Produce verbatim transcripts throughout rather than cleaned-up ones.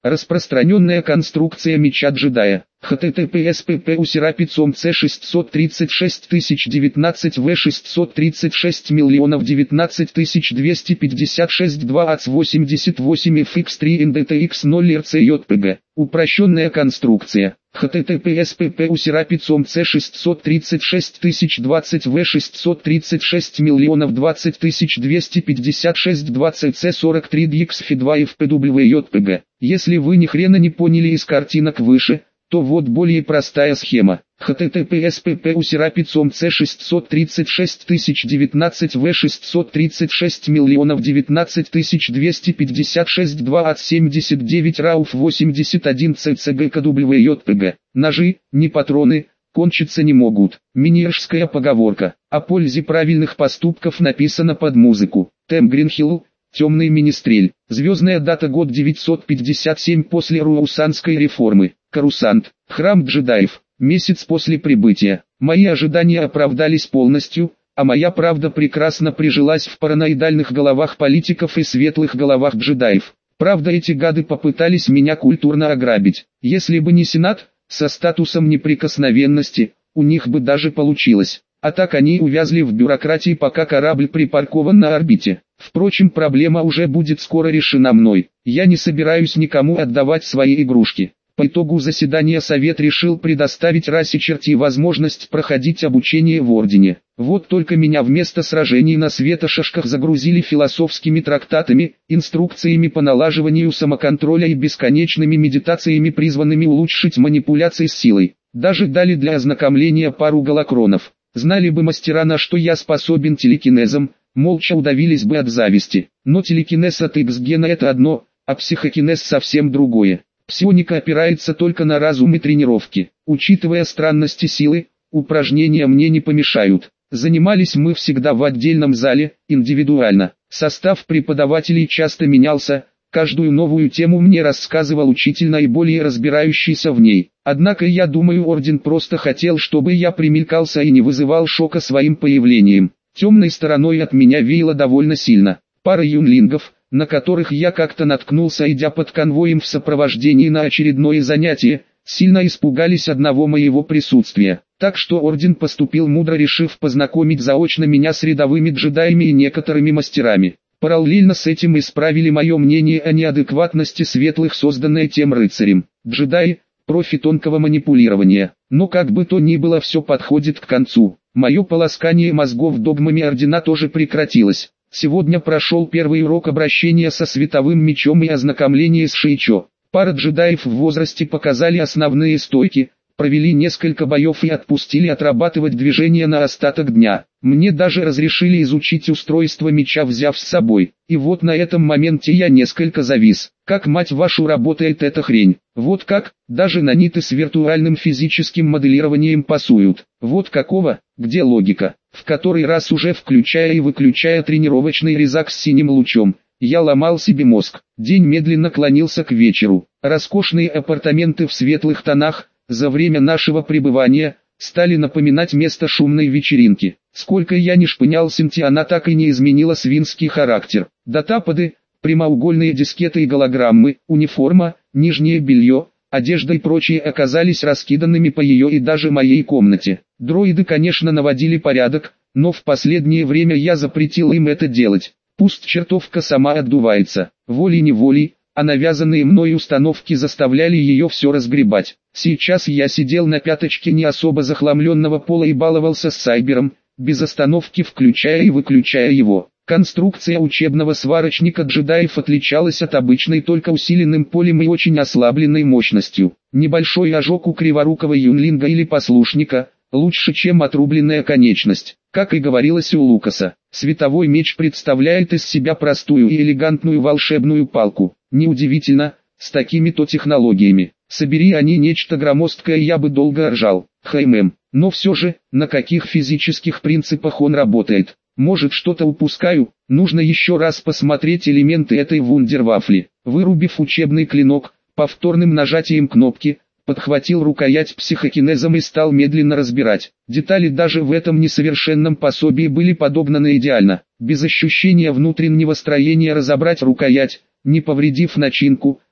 Распространенная конструкция меча джедая. эйч ти ти пи эс пи пи у Серапицом С шестьсот тридцать шесть тысяч девятнадцать В шестьсот тридцать шесть миллионов девятнадцать тысяч двести пятьдесят шесть два АЦ восемьдесят восемь эф икс три эн ди ти икс ноль эр си джей пи джи. Упрощенная конструкция. эйч ти ти пи эс пи пи у Серапицом С шестьсот тридцать шесть тысяч двадцать В шестьсот тридцать шесть миллионов двадцать тысяч двести пятьдесят шесть двадцать С сорок три ди икс эф два эф пи дабл ю джей пи джи. Если вы ни хрена не поняли из картинок выше, то вот более простая схема. эйч ти ти пи эс пи пи у Серапицом С шестьсот тридцать шесть тысяч девятнадцать В шестьсот тридцать шесть миллионов девятнадцать тысяч двести пятьдесят шесть два АЦ семьдесят девять РАУФ восемьдесят один С Ц Г К дабл ю джей пи джи. Ножи, не патроны, кончиться не могут. Миниржская поговорка. О пользе правильных поступков написано под музыку. Тэм Гринхилл. Темный министрель. Звездная дата год девятьсот пятьдесят семь после Руусанской реформы. Корусант. Храм джедаев. Месяц после прибытия. Мои ожидания оправдались полностью, а моя правда прекрасно прижилась в параноидальных головах политиков и светлых головах джедаев. Правда, эти гады попытались меня культурно ограбить. Если бы не Сенат, со статусом неприкосновенности, у них бы даже получилось. А так они увязли в бюрократии, пока корабль припаркован на орбите. Впрочем, проблема уже будет скоро решена мной. Я не собираюсь никому отдавать свои игрушки. По итогу заседания Совет решил предоставить расе чертей возможность проходить обучение в Ордене. Вот только меня вместо сражений на светошашках загрузили философскими трактатами, инструкциями по налаживанию самоконтроля и бесконечными медитациями, призванными улучшить манипуляции с силой. Даже дали для ознакомления пару голокронов. Знали бы мастера, на что я способен телекинезом, молча удавились бы от зависти. Но телекинез от Икс-гена это одно, а психокинез совсем другое. Псионика опирается только на разум и тренировки. Учитывая странности силы, упражнения мне не помешают. Занимались мы всегда в отдельном зале, индивидуально. Состав преподавателей часто менялся, каждую новую тему мне рассказывал учитель, наиболее разбирающийся в ней. Однако я думаю, Орден просто хотел, чтобы я примелькался и не вызывал шока своим появлением. Темной стороной от меня веяло довольно сильно. Пара юнлингов, на которых я как-то наткнулся, идя под конвоем в сопровождении на очередное занятие, сильно испугались одного моего присутствия. Так что Орден поступил мудро, решив познакомить заочно меня с рядовыми джедаями и некоторыми мастерами. Параллельно с этим исправили мое мнение о неадекватности светлых, созданное тем рыцарем. Джедаи – профи тонкого манипулирования. Но как бы то ни было, все подходит к концу. Мое полоскание мозгов догмами Ордена тоже прекратилось. Сегодня прошел первый урок обращения со световым мечом и ознакомление с Шейчо. Пара джедаев в возрасте показали основные стойки, провели несколько боев и отпустили отрабатывать движения на остаток дня. Мне даже разрешили изучить устройство меча, взяв с собой. И вот на этом моменте я несколько завис. Как, мать вашу, работает эта хрень? Вот как? Даже наниты с виртуальным физическим моделированием пасуют. Вот какого? Где логика? В который раз уже, включая и выключая тренировочный резак с синим лучом, я ломал себе мозг. День медленно клонился к вечеру. Роскошные апартаменты в светлых тонах за время нашего пребывания стали напоминать место шумной вечеринки. Сколько я ни шпынял Синти, она так и не изменила свинский характер. Датапады, прямоугольные дискеты и голограммы, униформа, нижнее белье, одежда и прочие оказались раскиданными по ее и даже моей комнате. Дроиды, конечно, наводили порядок, но в последнее время я запретил им это делать. Пусть чертовка сама отдувается. Волей-неволей, а навязанные мной установки заставляли ее все разгребать. Сейчас я сидел на пяточке не особо захламленного пола и баловался с Сайбером, без остановки включая и выключая его. Конструкция учебного сварочника джедаев отличалась от обычной только усиленным полем и очень ослабленной мощностью. Небольшой ожог у криворукого юнлинга или послушника – лучше, чем отрубленная конечность. Как и говорилось у Лукаса, световой меч представляет из себя простую и элегантную волшебную палку. Неудивительно, с такими-то технологиями. Собери они нечто громоздкое, я бы долго ржал. Хм, но все же, на каких физических принципах он работает? Может, что-то упускаю? Нужно еще раз посмотреть элементы этой вундервафли. Вырубив учебный клинок, повторным нажатием кнопки, подхватил рукоять психокинезом и стал медленно разбирать. Детали даже в этом несовершенном пособии были подогнаны идеально. Без ощущения внутреннего строения разобрать рукоять, не повредив начинку,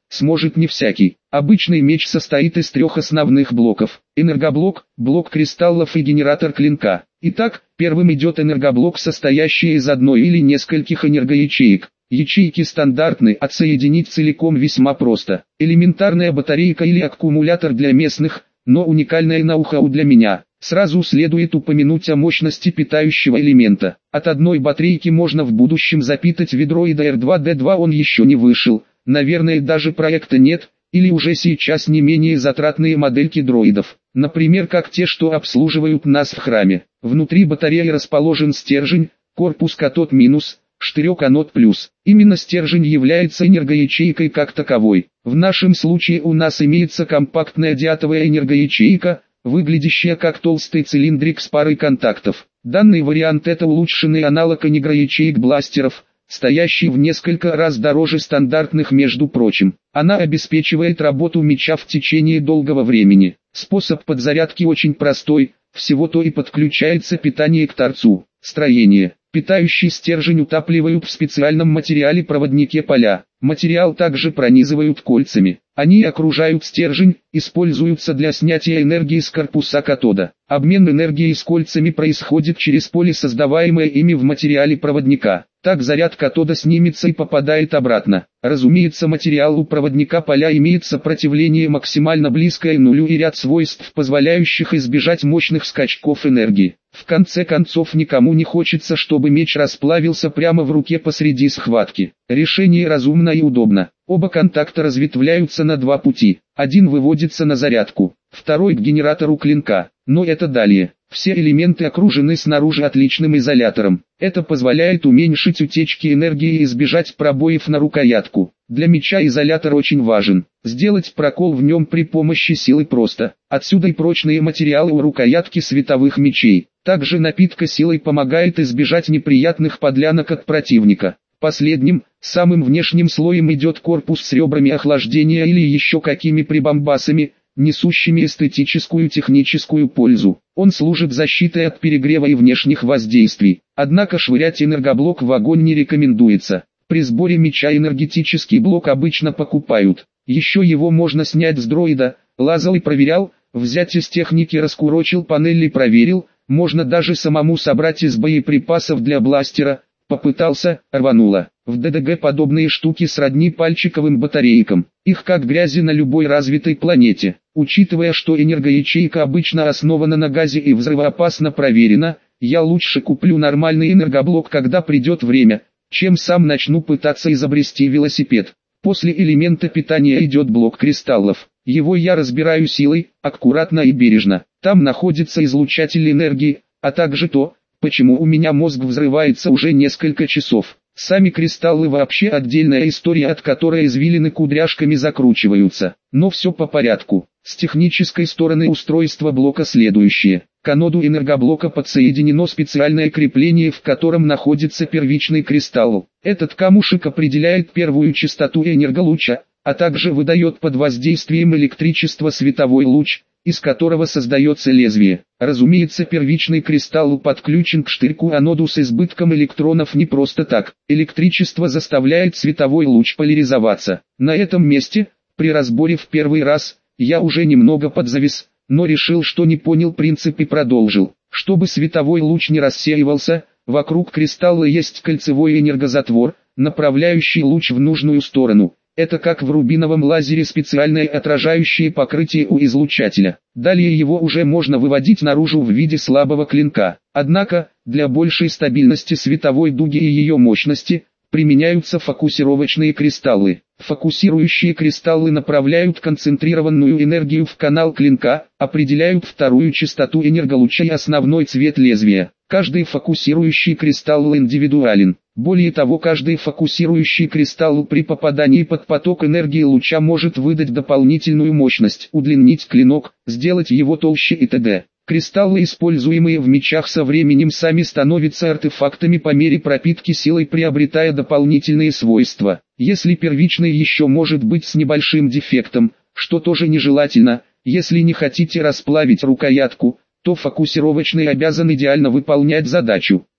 сможет не всякий. Обычный меч состоит из трех основных блоков: энергоблок, блок кристаллов и генератор клинка. Итак, первым идет энергоблок, состоящий из одной или нескольких энергоячеек. Ячейки стандартны, отсоединить целиком весьма просто. Элементарная батарейка или аккумулятор для местных, но уникальное ноу-хау для меня. Сразу следует упомянуть о мощности питающего элемента. От одной батарейки можно в будущем запитать ведро, и до эр два дэ два он еще не вышел. Наверное, даже проекта нет, или уже сейчас не менее затратные модельки дроидов. Например, как те, что обслуживают нас в храме. Внутри батареи расположен стержень, корпус катод минус, штырек анод плюс. Именно стержень является энергоячейкой как таковой. В нашем случае у нас имеется компактная диатовая энергоячейка, выглядящая как толстый цилиндрик с парой контактов. Данный вариант — это улучшенный аналог энергоячеек бластеров, стоящий в несколько раз дороже стандартных, между прочим. Она обеспечивает работу меча в течение долгого времени. Способ подзарядки очень простой, всего-то и подключается питание к торцу. Строение. Питающий стержень утапливают в специальном материале-проводнике поля. Материал также пронизывают кольцами. Они окружают стержень, используются для снятия энергии с корпуса катода. Обмен энергией с кольцами происходит через поле, создаваемое ими в материале проводника. Так заряд катода снимется и попадает обратно. Разумеется, материал у проводника поля имеет сопротивление максимально близкое к нулю и ряд свойств, позволяющих избежать мощных скачков энергии. В конце концов, никому не хочется, чтобы меч расплавился прямо в руке посреди схватки. Решение разумно и удобно. Оба контакта разветвляются на два пути. Один выводится на зарядку, второй к генератору клинка. Но это далее. Все элементы окружены снаружи отличным изолятором. Это позволяет уменьшить утечки энергии и избежать пробоев на рукоятку. Для меча изолятор очень важен. Сделать прокол в нем при помощи силы просто. Отсюда и прочные материалы у рукоятки световых мечей. Также напитка силой помогает избежать неприятных подлянок от противника. Последним, самым внешним слоем идет корпус с ребрами охлаждения или еще какими прибамбасами, несущими эстетическую техническую пользу. Он служит защитой от перегрева и внешних воздействий. Однако швырять энергоблок в огонь не рекомендуется. При сборе меча энергетический блок обычно покупают. Еще его можно снять с дроида, лазал и проверял, взять из техники, раскурочил панель и проверил, можно даже самому собрать из боеприпасов для бластера. Попытался, рвануло. В дэ дэ гэ подобные штуки сродни пальчиковым батарейкам. Их как грязи на любой развитой планете. Учитывая, что энергоячейка обычно основана на газе и взрывоопасно проверена, я лучше куплю нормальный энергоблок, когда придет время, чем сам начну пытаться изобрести велосипед. После элемента питания идет блок кристаллов. Его я разбираю силой, аккуратно и бережно. Там находится излучатель энергии, а также то, почему у меня мозг взрывается уже несколько часов. Сами кристаллы вообще отдельная история, от которой извилины кудряшками закручиваются. Но все по порядку. С технической стороны устройства блока следующее. К аноду энергоблока подсоединено специальное крепление, в котором находится первичный кристалл. Этот камушек определяет первую частоту энерголуча, а также выдает под воздействием электричества световой луч, из которого создается лезвие. Разумеется, первичный кристалл подключен к штырьку аноду с избытком электронов не просто так. Электричество заставляет световой луч поляризоваться. На этом месте, при разборе в первый раз, я уже немного подзавис, но решил, что не понял принцип, и продолжил. Чтобы световой луч не рассеивался, вокруг кристалла есть кольцевой энергозатвор, направляющий луч в нужную сторону. Это как в рубиновом лазере специальное отражающее покрытие у излучателя. Далее его уже можно выводить наружу в виде слабого клинка. Однако, для большей стабильности световой дуги и ее мощности, применяются фокусировочные кристаллы. Фокусирующие кристаллы направляют концентрированную энергию в канал клинка, определяют вторую частоту энерголуча и основной цвет лезвия. Каждый фокусирующий кристалл индивидуален. Более того, каждый фокусирующий кристалл при попадании под поток энергии луча может выдать дополнительную мощность, удлинить клинок, сделать его толще и т.д. Кристаллы, используемые в мечах, со временем сами становятся артефактами по мере пропитки силой, приобретая дополнительные свойства. Если первичный еще может быть с небольшим дефектом, что тоже нежелательно, если не хотите расплавить рукоятку, то фокусировочный обязан идеально выполнять задачу.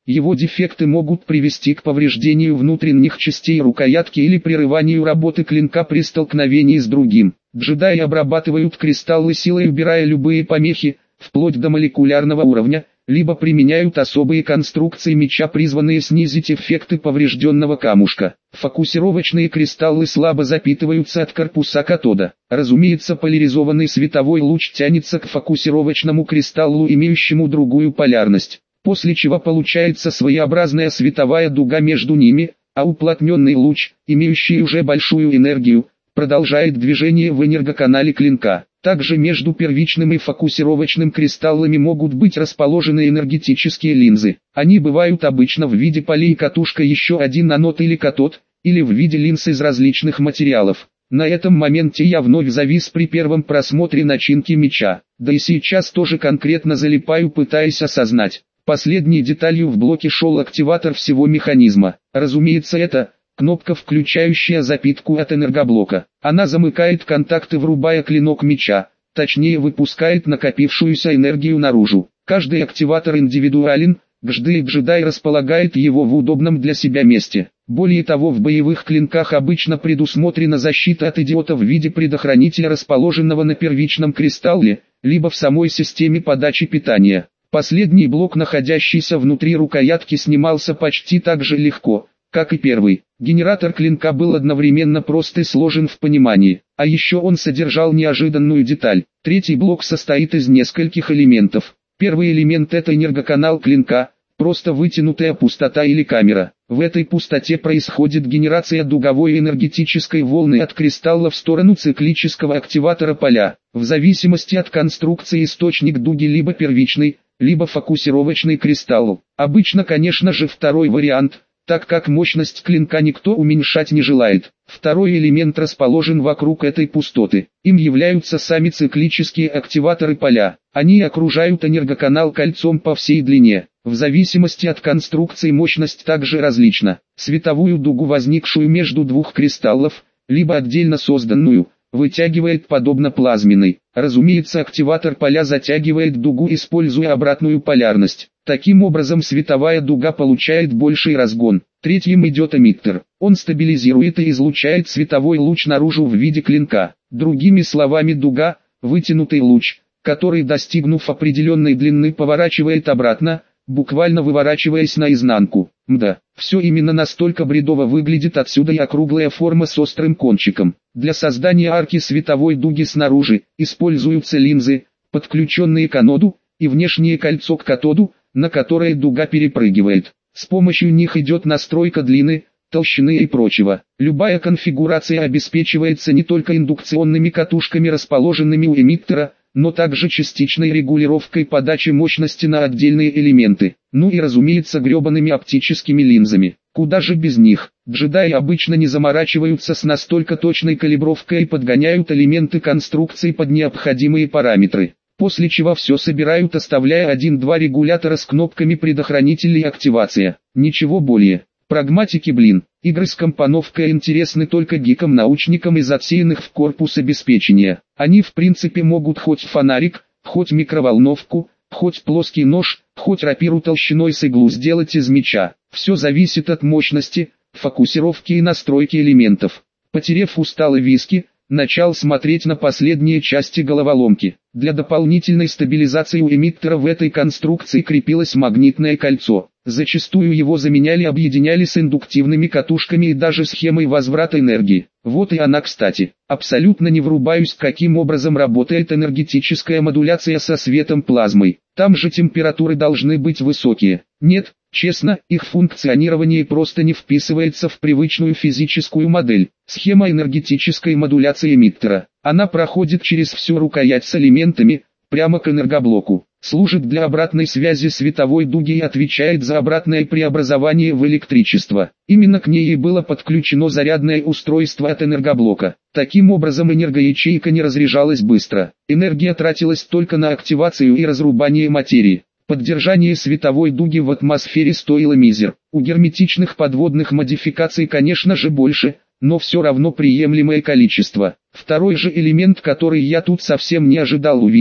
Его дефекты могут привести к повреждению внутренних частей рукоятки или прерыванию работы клинка при столкновении с другим. Джедаи обрабатывают кристаллы силой, убирая любые помехи, вплоть до молекулярного уровня, либо применяют особые конструкции меча, призванные снизить эффекты поврежденного камушка. Фокусировочные кристаллы слабо запитываются от корпуса катода. Разумеется, поляризованный световой луч тянется к фокусировочному кристаллу, имеющему другую полярность, после чего получается своеобразная световая дуга между ними, а уплотненный луч, имеющий уже большую энергию, продолжает движение в энергоканале клинка. Также между первичным и фокусировочным кристаллами могут быть расположены энергетические линзы. Они бывают обычно в виде полей катушка, еще один анод или катод, или в виде линз из различных материалов. На этом моменте я вновь завис при первом просмотре начинки меча, да и сейчас тоже конкретно залипаю, пытаясь осознать. Последней деталью в блоке шел активатор всего механизма. Разумеется, это кнопка, включающая запитку от энергоблока. Она замыкает контакты, врубая клинок меча, точнее выпускает накопившуюся энергию наружу. Каждый активатор индивидуален, каждый джедай располагает его в удобном для себя месте. Более того, в боевых клинках обычно предусмотрена защита от идиота в виде предохранителя, расположенного на первичном кристалле, либо в самой системе подачи питания. Последний блок, находящийся внутри рукоятки, снимался почти так же легко, как и первый. Генератор клинка был одновременно прост и сложен в понимании, а еще он содержал неожиданную деталь. Третий блок состоит из нескольких элементов. Первый элемент — это энергоканал клинка, просто вытянутая пустота или камера. В этой пустоте происходит генерация дуговой энергетической волны от кристалла в сторону циклического активатора поля. В зависимости от конструкции источник дуги либо первичный, либо фокусировочный кристалл. Обычно, конечно же, второй вариант, так как мощность клинка никто уменьшать не желает. Второй элемент расположен вокруг этой пустоты. Им являются сами циклические активаторы поля. Они окружают энергоканал кольцом по всей длине. В зависимости от конструкции мощность также различна. Световую дугу, возникшую между двух кристаллов, либо отдельно созданную, вытягивает подобно плазменной. Разумеется, активатор поля затягивает дугу, используя обратную полярность. Таким образом, световая дуга получает больший разгон. Третьим идет эмиттер. Он стабилизирует и излучает световой луч наружу в виде клинка. Другими словами, дуга – вытянутый луч, который, достигнув определенной длины, поворачивает обратно, буквально выворачиваясь наизнанку. Мда, все именно настолько бредово выглядит отсюда и округлая форма с острым кончиком. Для создания арки световой дуги снаружи используются линзы, подключенные к аноду, и внешнее кольцо к катоду, на которое дуга перепрыгивает. С помощью них идет настройка длины, толщины и прочего. Любая конфигурация обеспечивается не только индукционными катушками, расположенными у эмиттера, но также частичной регулировкой подачи мощности на отдельные элементы. Ну и разумеется, гребаными оптическими линзами. Куда же без них? Джедаи обычно не заморачиваются с настолько точной калибровкой и подгоняют элементы конструкции под необходимые параметры. После чего все собирают, оставляя один-два регулятора с кнопками предохранителей и активация. Ничего более. Прагматики, блин. Игры с компоновкой интересны только гикам-научникам из отсеянных в корпус обеспечения. Они в принципе могут хоть фонарик, хоть микроволновку, хоть плоский нож, хоть рапиру толщиной с иглу сделать из меча. Все зависит от мощности, фокусировки и настройки элементов. Потерев устало виски, начал смотреть на последние части головоломки. Для дополнительной стабилизации у эмиттера в этой конструкции крепилось магнитное кольцо. Зачастую его заменяли, объединяли с индуктивными катушками и даже схемой возврата энергии. Вот и она, кстати. Абсолютно не врубаюсь, каким образом работает энергетическая модуляция со светом плазмой. Там же температуры должны быть высокие. Нет, честно, их функционирование просто не вписывается в привычную физическую модель. Схема энергетической модуляции эмиттера. Она проходит через всю рукоять с элементами, прямо к энергоблоку. Служит для обратной связи световой дуги и отвечает за обратное преобразование в электричество. Именно к ней и было подключено зарядное устройство от энергоблока. Таким образом, энергоячейка не разряжалась быстро. Энергия тратилась только на активацию и разрубание материи. Поддержание световой дуги в атмосфере стоило мизер. У герметичных подводных модификаций, конечно же, больше, но все равно приемлемое количество. Второй же элемент, который я тут совсем не ожидал увидеть,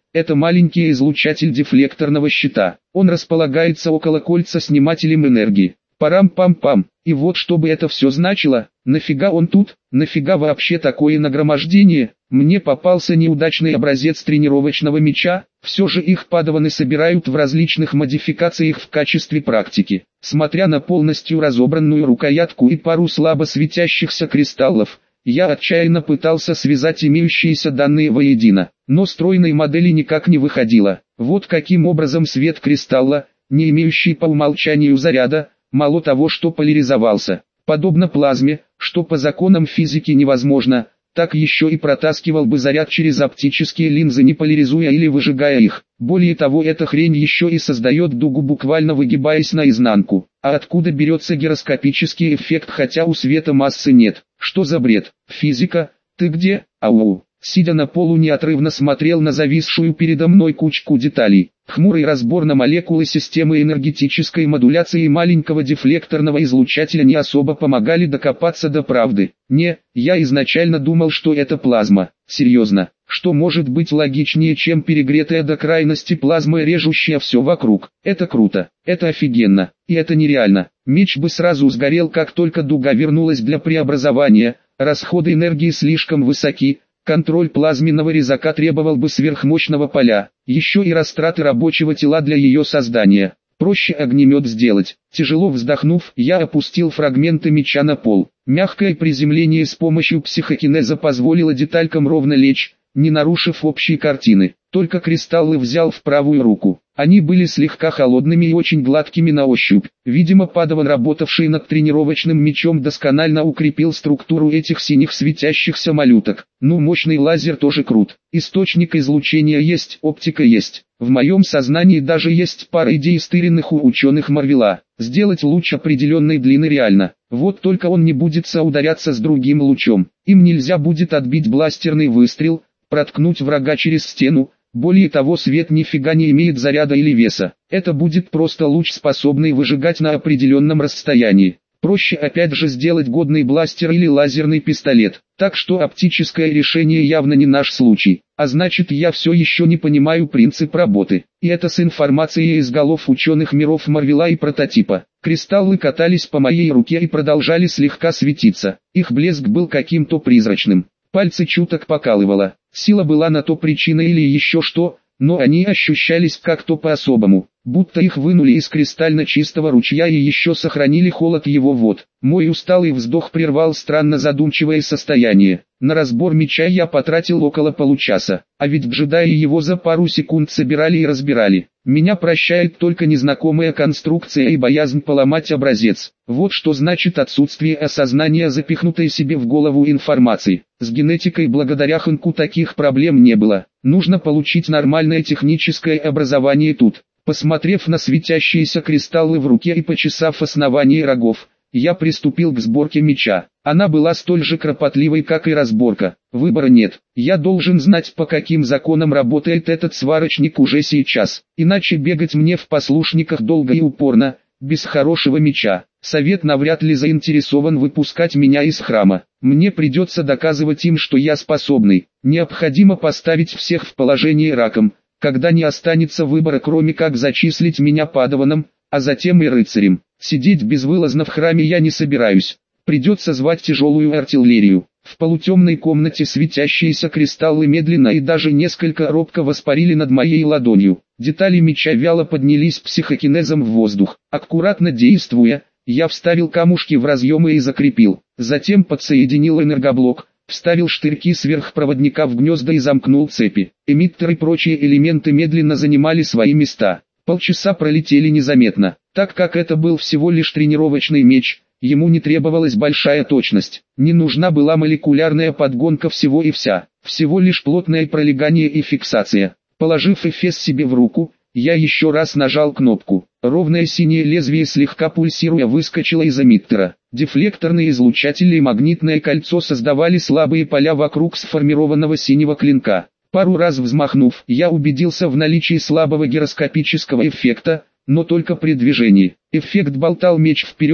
это маленький излучатель дефлекторного щита. Он располагается около кольца снимателем энергии. Парам-пам-пам. И вот что бы это все значило, нафига он тут, нафига вообще такое нагромождение? Мне попался неудачный образец тренировочного мяча, все же их падаваны собирают в различных модификациях в качестве практики. Смотря на полностью разобранную рукоятку и пару слабо светящихся кристаллов, я отчаянно пытался связать имеющиеся данные воедино, но стройной модели никак не выходило. Вот каким образом свет кристалла, не имеющий по умолчанию заряда, мало того, что поляризовался, подобно плазме, что по законам физики невозможно, так еще и протаскивал бы заряд через оптические линзы, не поляризуя или выжигая их. Более того, эта хрень еще и создает дугу, буквально выгибаясь наизнанку. А откуда берется гироскопический эффект, хотя у света массы нет? Что за бред? Физика, ты где? Ау. Сидя на полу, неотрывно смотрел на зависшую передо мной кучку деталей. Хмурый разбор на молекулы системы энергетической модуляции маленького дефлекторного излучателя не особо помогали докопаться до правды. Не, я изначально думал, что это плазма. Серьезно, что может быть логичнее, чем перегретая до крайности плазма, режущая все вокруг? Это круто, это офигенно, и это нереально. Меч бы сразу сгорел, как только дуга вернулась для преобразования. Расходы энергии слишком высоки. Контроль плазменного резака требовал бы сверхмощного поля, еще и растраты рабочего тела для ее создания. Проще огнемет сделать. Тяжело вздохнув, я опустил фрагменты меча на пол. Мягкое приземление с помощью психокинеза позволило деталькам ровно лечь, не нарушив общей картины. Только кристаллы взял в правую руку. Они были слегка холодными и очень гладкими на ощупь. Видимо, Падаван, работавший над тренировочным мечом, досконально укрепил структуру этих синих светящихся малюток. Ну, мощный лазер тоже крут. Источник излучения есть, оптика есть. В моем сознании даже есть пара идей, стыренных у ученых Марвела. Сделать луч определенной длины реально. Вот только он не будет соударяться с другим лучом. Им нельзя будет отбить бластерный выстрел, проткнуть врага через стену. Более того, свет нифига не имеет заряда или веса. Это будет просто луч, способный выжигать на определенном расстоянии. Проще опять же сделать годный бластер или лазерный пистолет. Так что оптическое решение явно не наш случай. А значит, я все еще не понимаю принцип работы. И это с информацией из голов ученых миров Марвела и прототипа. Кристаллы катались по моей руке и продолжали слегка светиться. Их блеск был каким-то призрачным. Пальцы чуток покалывало. Сила была на то причина или еще что, но они ощущались как-то по-особому, будто их вынули из кристально чистого ручья и еще сохранили холод его вод. Мой усталый вздох прервал странно задумчивое состояние. На разбор меча я потратил около получаса, а ведь джедаи его за пару секунд собирали и разбирали. Меня прощает только незнакомая конструкция и боязнь поломать образец. Вот что значит отсутствие осознания запихнутой себе в голову информации. С генетикой благодаря Хэнку таких проблем не было. Нужно получить нормальное техническое образование тут. Посмотрев на светящиеся кристаллы в руке и почесав основание рогов, я приступил к сборке меча. Она была столь же кропотливой, как и разборка. Выбора нет. Я должен знать, по каким законам работает этот сварочник уже сейчас. Иначе бегать мне в послушниках долго и упорно, без хорошего меча. Совет навряд ли заинтересован выпускать меня из храма. Мне придется доказывать им, что я способный. Необходимо поставить всех в положение раком, когда не останется выбора, кроме как зачислить меня падаваном, а затем и рыцарем. Сидеть безвылазно в храме я не собираюсь. Придется звать тяжелую артиллерию. В полутемной комнате светящиеся кристаллы медленно и даже несколько робко воспарили над моей ладонью. Детали меча вяло поднялись психокинезом в воздух. Аккуратно действуя, я вставил камушки в разъемы и закрепил. Затем подсоединил энергоблок, вставил штырьки сверхпроводника в гнезда и замкнул цепи. Эмиттеры и прочие элементы медленно занимали свои места. Полчаса пролетели незаметно. Так как это был всего лишь тренировочный меч, ему не требовалась большая точность. Не нужна была молекулярная подгонка всего и вся. Всего лишь плотное пролегание и фиксация. Положив эфес себе в руку, я еще раз нажал кнопку. Ровное синее лезвие, слегка пульсируя, выскочило из эмиттера. Дефлекторные излучатели и магнитное кольцо создавали слабые поля вокруг сформированного синего клинка. Пару раз взмахнув, я убедился в наличии слабого гироскопического эффекта, но только при движении. Эффект болтал меч вперед,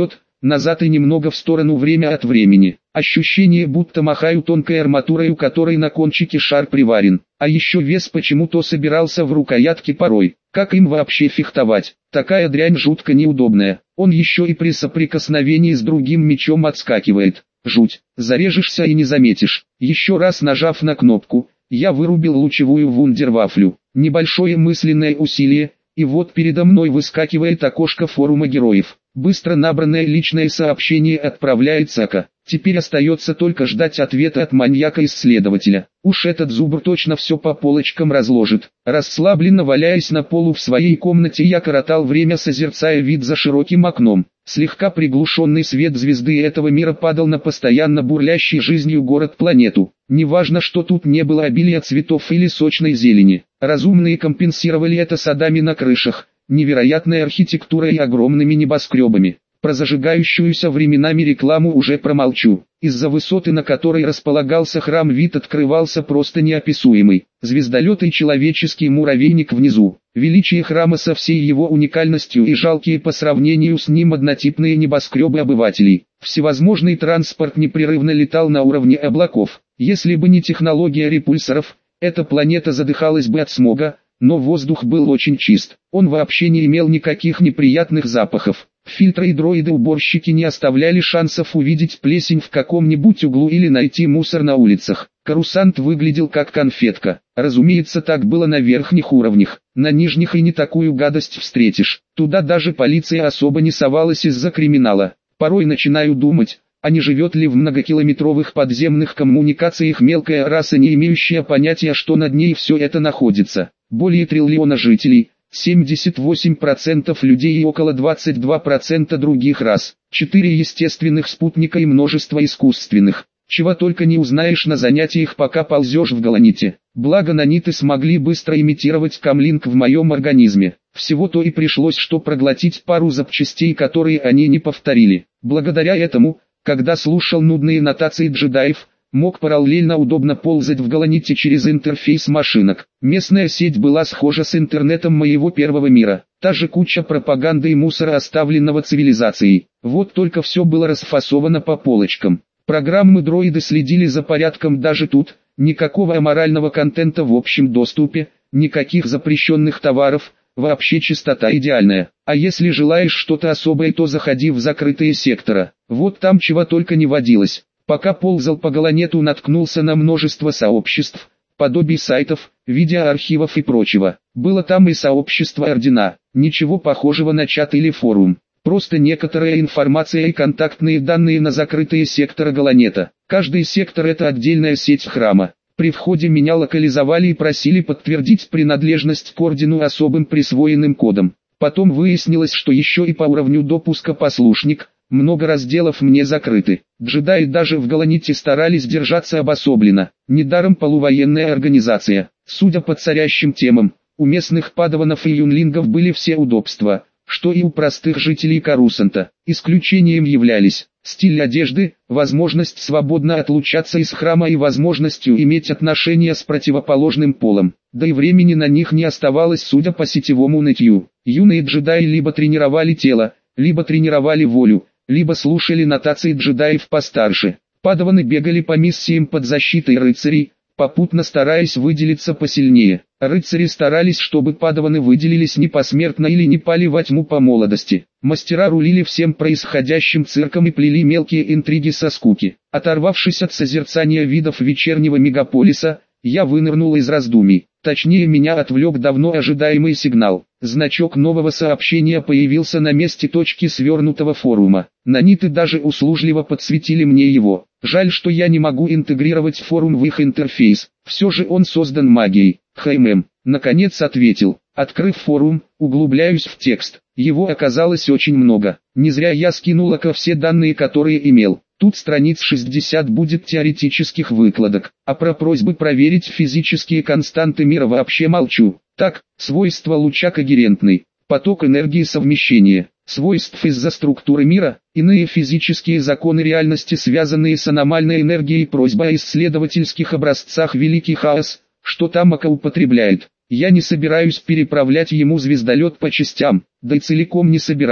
назад и немного в сторону время от времени. Ощущение, будто махаю тонкой арматурой, у которой на кончике шар приварен. А еще вес почему-то собирался в рукоятке порой. Как им вообще фехтовать? Такая дрянь жутко неудобная. Он еще и при соприкосновении с другим мечом отскакивает. Жуть. Зарежешься и не заметишь. Еще раз нажав на кнопку, я вырубил лучевую вундервафлю. Небольшое мысленное усилие, и вот передо мной выскакивает окошко форума героев. Быстро набранное личное сообщение отправляется к. Теперь остается только ждать ответа от маньяка-исследователя. Уж этот зубр точно все по полочкам разложит. Расслабленно валяясь на полу в своей комнате, я коротал время, созерцая вид за широким окном. Слегка приглушенный свет звезды этого мира падал на постоянно бурлящий жизнью город-планету. Неважно, что тут не было обилия цветов или сочной зелени. Разумные компенсировали это садами на крышах, невероятной архитектурой и огромными небоскребами. Про зажигающуюся временами рекламу уже промолчу. Из-за высоты, на которой располагался храм, вид открывался просто неописуемый. Звездолет и человеческий муравейник внизу. Величие храма со всей его уникальностью и жалкие по сравнению с ним однотипные небоскребы обывателей. Всевозможный транспорт непрерывно летал на уровне облаков. Если бы не технология репульсоров, эта планета задыхалась бы от смога, но воздух был очень чист. Он вообще не имел никаких неприятных запахов. Фильтры и дроиды-уборщики не оставляли шансов увидеть плесень в каком-нибудь углу или найти мусор на улицах. Корусант выглядел как конфетка. Разумеется, так было на верхних уровнях. На нижних и не такую гадость встретишь. Туда даже полиция особо не совалась из-за криминала. Порой начинаю думать, а не живет ли в многокилометровых подземных коммуникациях мелкая раса, не имеющая понятия, что над ней все это находится. Более триллиона жителей, семьдесят восемь процентов людей и около двадцать два процента других рас, четыре естественных спутника и множество искусственных. Чего только не узнаешь на занятиях, пока ползешь в галаните. Благо наниты смогли быстро имитировать камлинг в моем организме. Всего-то и пришлось что проглотить пару запчастей, которые они не повторили. Благодаря этому, когда слушал нудные нотации джедаев, мог параллельно удобно ползать в галаните через интерфейс машинок. Местная сеть была схожа с интернетом моего первого мира. Та же куча пропаганды и мусора, оставленного цивилизацией. Вот только все было расфасовано по полочкам. Программы-дроиды следили за порядком даже тут. Никакого аморального контента в общем доступе, никаких запрещенных товаров. Вообще чистота идеальная. А если желаешь что-то особое, то заходи в закрытые сектора. Вот там чего только не водилось. Пока ползал по галанету, наткнулся на множество сообществ, подобий сайтов, видеоархивов и прочего. Было там и сообщество Ордена, ничего похожего на чат или форум. Просто некоторая информация и контактные данные на закрытые секторы галанета. Каждый сектор — это отдельная сеть храма. При входе меня локализовали и просили подтвердить принадлежность к ордену особым присвоенным кодом. Потом выяснилось, что еще и по уровню допуска послушник. Много разделов мне закрыты. Джедаи даже в галаните старались держаться обособленно. Недаром полувоенная организация. Судя по царящим темам, у местных падаванов и юнлингов были все удобства, что и у простых жителей Корусанта. Исключением являлись стиль одежды, возможность свободно отлучаться из храма и возможностью иметь отношения с противоположным полом. Да и времени на них не оставалось, судя по сетевому нытью. Юные джедаи либо тренировали тело, либо тренировали волю, либо слушали нотации джедаев постарше. Падаваны бегали по миссиям под защитой рыцарей, попутно стараясь выделиться посильнее. Рыцари старались, чтобы падаваны выделились не посмертно или не пали во тьму по молодости. Мастера рулили всем происходящим цирком и плели мелкие интриги со скуки. Оторвавшись от созерцания видов вечернего мегаполиса, я вынырнул из раздумий. Точнее, меня отвлек давно ожидаемый сигнал. Значок нового сообщения появился на месте точки свернутого форума. Наниты даже услужливо подсветили мне его. Жаль, что я не могу интегрировать форум в их интерфейс. Все же он создан магией. ХММ. Наконец ответил. Открыв форум, углубляюсь в текст. Его оказалось очень много. Не зря я скинул ко все данные, которые имел. Тут страниц шестьдесят будет теоретических выкладок, а про просьбы проверить физические константы мира вообще молчу. Так, свойства луча когерентный, поток энергии совмещения, свойств из-за структуры мира, иные физические законы реальности, связанные с аномальной энергией, просьба о исследовательских образцах великий хаос, что Тамака употребляет. Я не собираюсь переправлять ему звездолет по частям, да и целиком не собираюсь.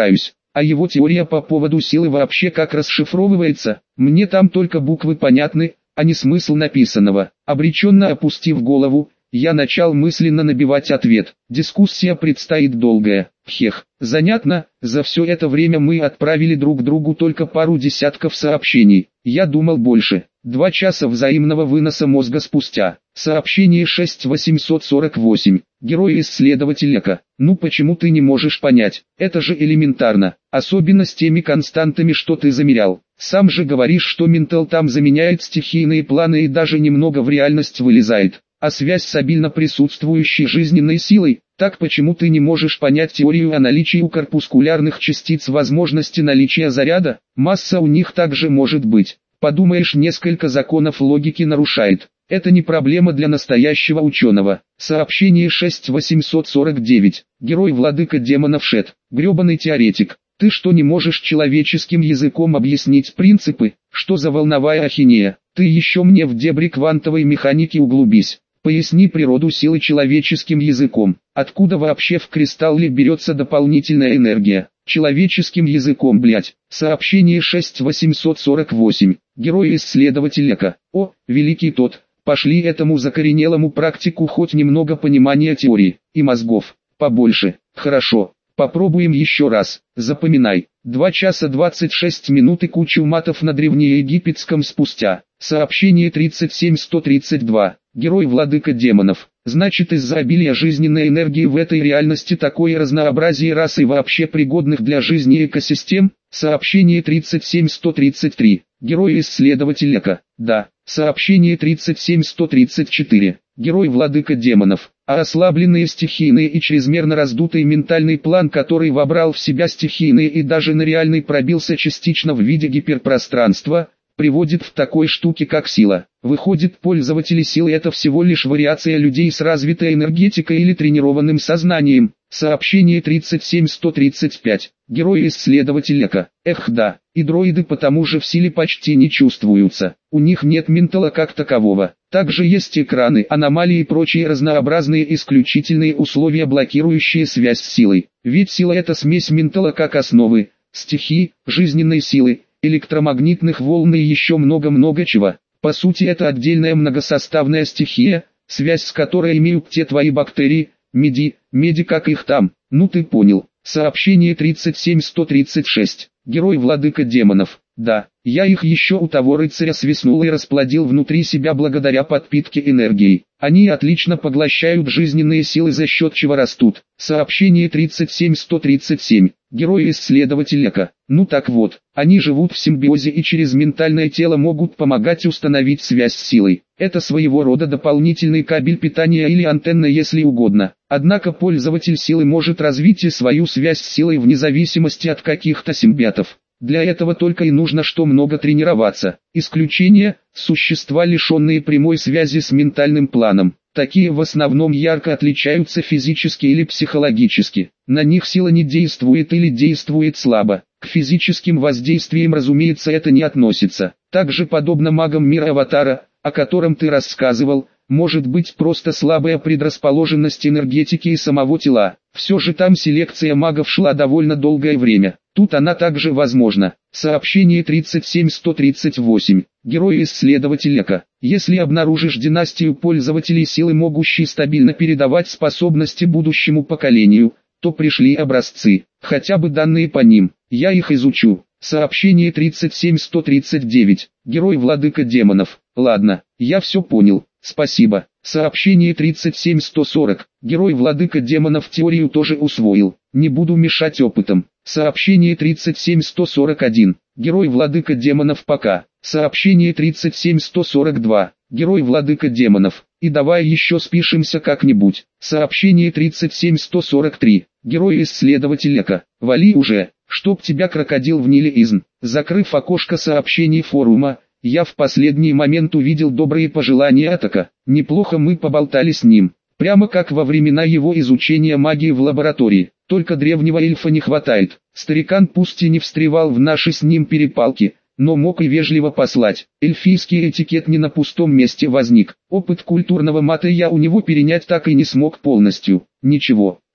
А его теория по поводу силы вообще как расшифровывается? Мне там только буквы понятны, а не смысл написанного. Обреченно опустив голову, я начал мысленно набивать ответ. Дискуссия предстоит долгая. Хех, занятно, за все это время мы отправили друг другу только пару десятков сообщений. Я думал больше. Два часа взаимного выноса мозга спустя. Сообщение шесть восемьсот сорок восемь. Герой-исследователь Эко. Ну почему ты не можешь понять? Это же элементарно. Особенно с теми константами, что ты замерял. Сам же говоришь, что ментал там заменяет стихийные планы и даже немного в реальность вылезает. А связь с обильно присутствующей жизненной силой, так почему ты не можешь понять теорию о наличии у корпускулярных частиц возможности наличия заряда? Масса у них также может быть. Подумаешь, несколько законов логики нарушает. Это не проблема для настоящего ученого. Сообщение шесть восемьсот сорок девять. Герой-владыка демонов Шет. Гребаный теоретик. Ты что, не можешь человеческим языком объяснить принципы? Что за волновая ахинея? Ты еще мне в дебри квантовой механики углубись. Поясни природу силы человеческим языком. Откуда вообще в кристалле берется дополнительная энергия? Человеческим языком, блять. Сообщение шесть восемьсот сорок восемь. Герой-исследователь Эко. О, великий тот, пошли этому закоренелому практику хоть немного понимания теории и мозгов. Побольше. Хорошо. Попробуем еще раз. Запоминай. два часа двадцать шесть минут и кучу матов на древнеегипетском спустя. Сообщение тридцать семь сто тридцать два. Герой-владыка демонов. Значит, из-за обилия жизненной энергии в этой реальности такое разнообразие рас и вообще пригодных для жизни экосистем? Сообщение тридцать семь сто тридцать три. Герой-исследователь Эко. Да. Сообщение тридцать семь сто тридцать четыре. Герой-владыка демонов. А ослабленный стихийный и чрезмерно раздутый ментальный план, который вобрал в себя стихийный и даже на реальный пробился частично в виде гиперпространства, приводит в такой штуке как сила. Выходит, пользователи силы это всего лишь вариация людей с развитой энергетикой или тренированным сознанием. Сообщение тридцать семь сто тридцать пять. Герой-исследователь Эко. Эх да, и дроиды потому же в силе почти не чувствуются. У них нет ментала как такового. Также есть экраны, аномалии и прочие разнообразные исключительные условия, блокирующие связь с силой. Ведь сила это смесь ментала как основы, стихии, жизненной силы, электромагнитных волн и еще много-много чего. По сути это отдельная многосоставная стихия, связь с которой имеют те твои бактерии, меди, меди как их там, ну ты понял. Сообщение тридцать семь сто тридцать шесть. Герой-владыка демонов. Да, я их еще у того рыцаря свистнул и расплодил внутри себя благодаря подпитке энергией. Они отлично поглощают жизненные силы, за счет чего растут. Сообщение тридцать семь сто тридцать семь. Герой-исследователь Эко. Ну так вот, они живут в симбиозе и через ментальное тело могут помогать установить связь с силой. Это своего рода дополнительный кабель питания или антенна, если угодно. Однако пользователь силы может развить и свою связь с силой вне зависимости от каких-то симбиотов. Для этого только и нужно что много тренироваться. Исключение – существа, лишенные прямой связи с ментальным планом. Такие в основном ярко отличаются физически или психологически. На них сила не действует или действует слабо. К физическим воздействиям, разумеется, это не относится. Также подобно магам мира Аватара, о котором ты рассказывал, может быть просто слабая предрасположенность энергетики и самого тела. Все же там селекция магов шла довольно долгое время. Тут она также возможна. Сообщение тридцать семь сто тридцать восемь. Герой-исследователь Эко. Если обнаружишь династию пользователей силы, могущей стабильно передавать способности будущему поколению, то пришли образцы, хотя бы данные по ним. Я их изучу. Сообщение тридцать семь сто тридцать девять. Герой-владыка демонов. Ладно, я все понял. Спасибо. Сообщение тридцать семь сто сорок. Герой-владыка демонов теорию тоже усвоил. Не буду мешать опытом. Сообщение тридцать семь сто сорок один. Герой-владыка демонов пока. Сообщение тридцать семь сто сорок два. Герой-владыка демонов. И давай еще спишемся как-нибудь. Сообщение тридцать семь сто сорок три. Герой-исследователь Эко. Вали уже, чтоб тебя крокодил в Ниле изн. Закрыв окошко сообщений форума, я в последний момент увидел добрые пожелания от Эко. Неплохо мы поболтали с ним. Прямо как во времена его изучения магии в лаборатории. Только древнего эльфа не хватает. Старикан пусть и не встревал в наши с ним перепалки, но мог и вежливо послать. Эльфийский этикет не на пустом месте возник. Опыт культурного мата я у него перенять так и не смог полностью. Ничего,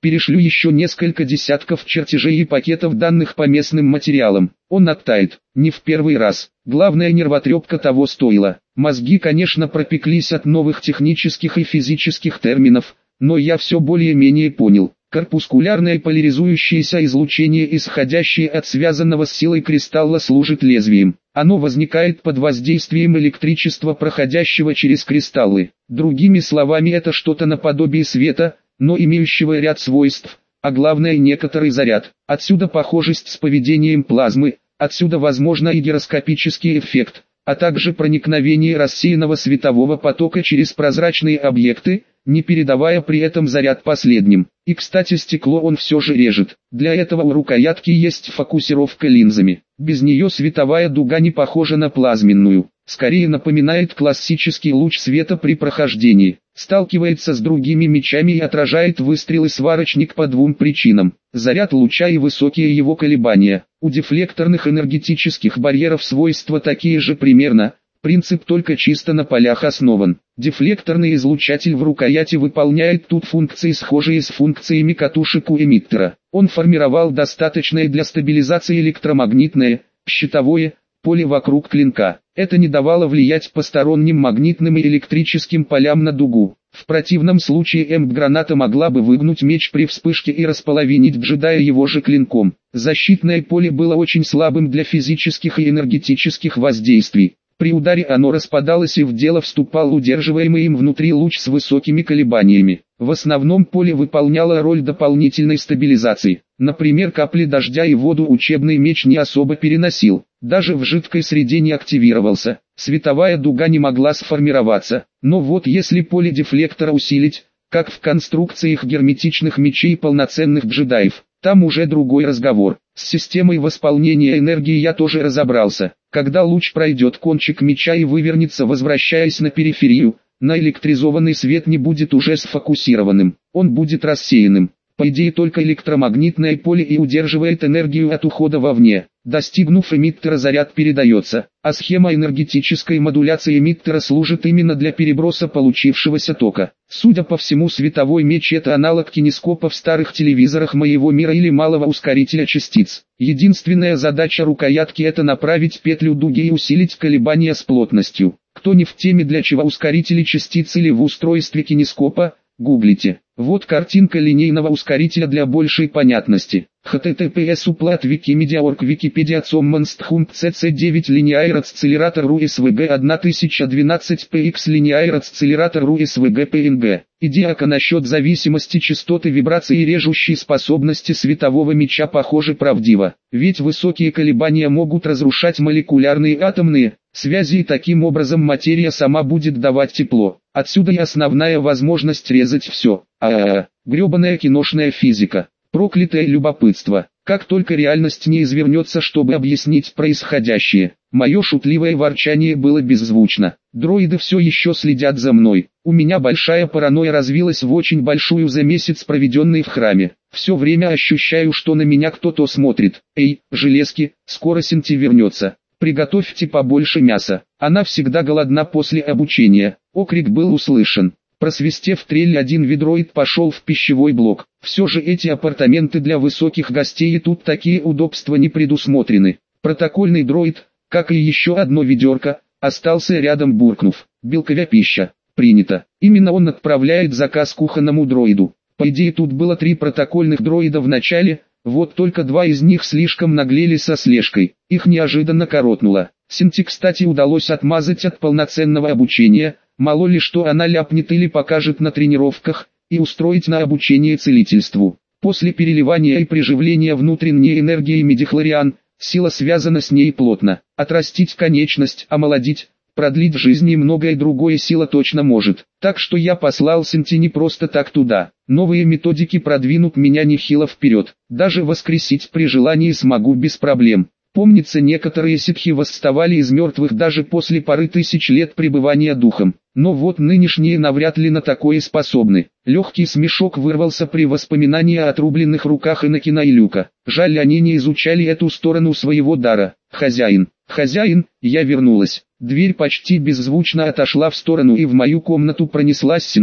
Перешлю еще несколько десятков чертежей и пакетов данных по местным материалам. Он оттает. Не в первый раз. Главная нервотрепка того стоила. Мозги, конечно, пропеклись от новых технических и физических терминов, но я все более-менее понял. Корпускулярное поляризующееся излучение, исходящее от связанного с силой кристалла, служит лезвием. Оно возникает под воздействием электричества, проходящего через кристаллы. Другими словами, это что-то наподобие света, но имеющего ряд свойств, а главное некоторый заряд. Отсюда похожесть с поведением плазмы, отсюда возможно и гироскопический эффект, а также проникновение рассеянного светового потока через прозрачные объекты, не передавая при этом заряд последним. И кстати, стекло он все же режет. Для этого у рукоятки есть фокусировка линзами. Без нее световая дуга не похожа на плазменную, скорее напоминает классический луч света при прохождении. Сталкивается с другими мечами и отражает выстрелы сварочник по двум причинам: заряд луча и высокие его колебания. У дефлекторных энергетических барьеров свойства такие же примерно, принцип только чисто на полях основан. Дефлекторный излучатель в рукояти выполняет тут функции, схожие с функциями катушек у эмиттера. Он формировал достаточное для стабилизации электромагнитное, щитовое, поле вокруг клинка. Это не давало влиять посторонним магнитным и электрическим полям на дугу. В противном случае эмп-граната могла бы выгнуть меч при вспышке и располовинить джедая его же клинком. Защитное поле было очень слабым для физических и энергетических воздействий. При ударе оно распадалось, и в дело вступал удерживаемый им внутри луч с высокими колебаниями. В основном поле выполняло роль дополнительной стабилизации. Например, капли дождя и воду учебный меч не особо переносил. Даже в жидкой среде не активировался. Световая дуга не могла сформироваться. Но вот если поле дефлектора усилить, как в конструкциях герметичных мечей полноценных джедаев, там уже другой разговор. С системой восполнения энергии я тоже разобрался. Когда луч пройдет кончик меча и вывернется, возвращаясь на периферию, наэлектризованный свет не будет уже сфокусированным, он будет рассеянным. По идее, только электромагнитное поле и удерживает энергию от ухода вовне. Достигнув эмиттера, заряд передается, а схема энергетической модуляции эмиттера служит именно для переброса получившегося тока. Судя по всему, световой меч — это аналог кинескопа в старых телевизорах моего мира или малого ускорителя частиц. Единственная задача рукоятки — это направить петлю дуги и усилить колебания с плотностью. Кто не в теме, для чего ускорители частиц или в устройстве кинескопа, гуглите. Вот картинка линейного ускорителя для большей понятности. https уплат Wikimedia точка org Википедия Цомманстхумп си си девять Linear Accelerator эр у эс ви джи тысяча двенадцать пи икс Linear Accelerator эр у эс ви джи пи эн джи. Идея насчет зависимости частоты вибрации и режущей способности светового меча похоже правдива. Ведь высокие колебания могут разрушать молекулярные атомные связи, и таким образом материя сама будет давать тепло. Отсюда и основная возможность резать все. А-а-а, гребаная киношная физика. Проклятое любопытство. Как только реальность не извернется, чтобы объяснить происходящее. Мое шутливое ворчание было беззвучно. Дроиды все еще следят за мной. У меня большая паранойя развилась в очень большую за месяц, проведенный в храме. Все время ощущаю, что на меня кто-то смотрит. Эй, железки, скоро Синти вернется. Приготовьте побольше мяса. Она всегда голодна после обучения. Окрик был услышан. Просвистев трель, один видроид пошел в пищевой блок. Все же эти апартаменты для высоких гостей, и тут такие удобства не предусмотрены. Протокольный дроид, как и еще одно ведерко, остался рядом, буркнув: «Белковая пища. Принято». Именно он отправляет заказ кухонному дроиду. По идее, тут было три протокольных дроида в начале, вот только два из них слишком наглели со слежкой. Их неожиданно коротнуло. Синти, кстати, удалось отмазать от полноценного обучения. Мало ли что она ляпнет или покажет на тренировках, и устроить на обучение целительству. После переливания и приживления внутренней энергии медихлориан, сила связана с ней плотно. Отрастить конечность, омолодить, продлить жизнь и многое другое сила точно может. Так что я послал Синти не просто так туда. Новые методики продвинут меня нехило вперед. Даже воскресить при желании смогу без проблем. Помнится, некоторые ситхи восставали из мертвых даже после пары тысяч лет пребывания духом. Но вот нынешние навряд ли на такое способны. Легкий смешок вырвался при воспоминании о отрубленных руках Энакина и Люка. Жаль, они не изучали эту сторону своего дара. «Хозяин, хозяин, я вернулась». Дверь почти беззвучно отошла в сторону, и в мою комнату пронеслась Синти.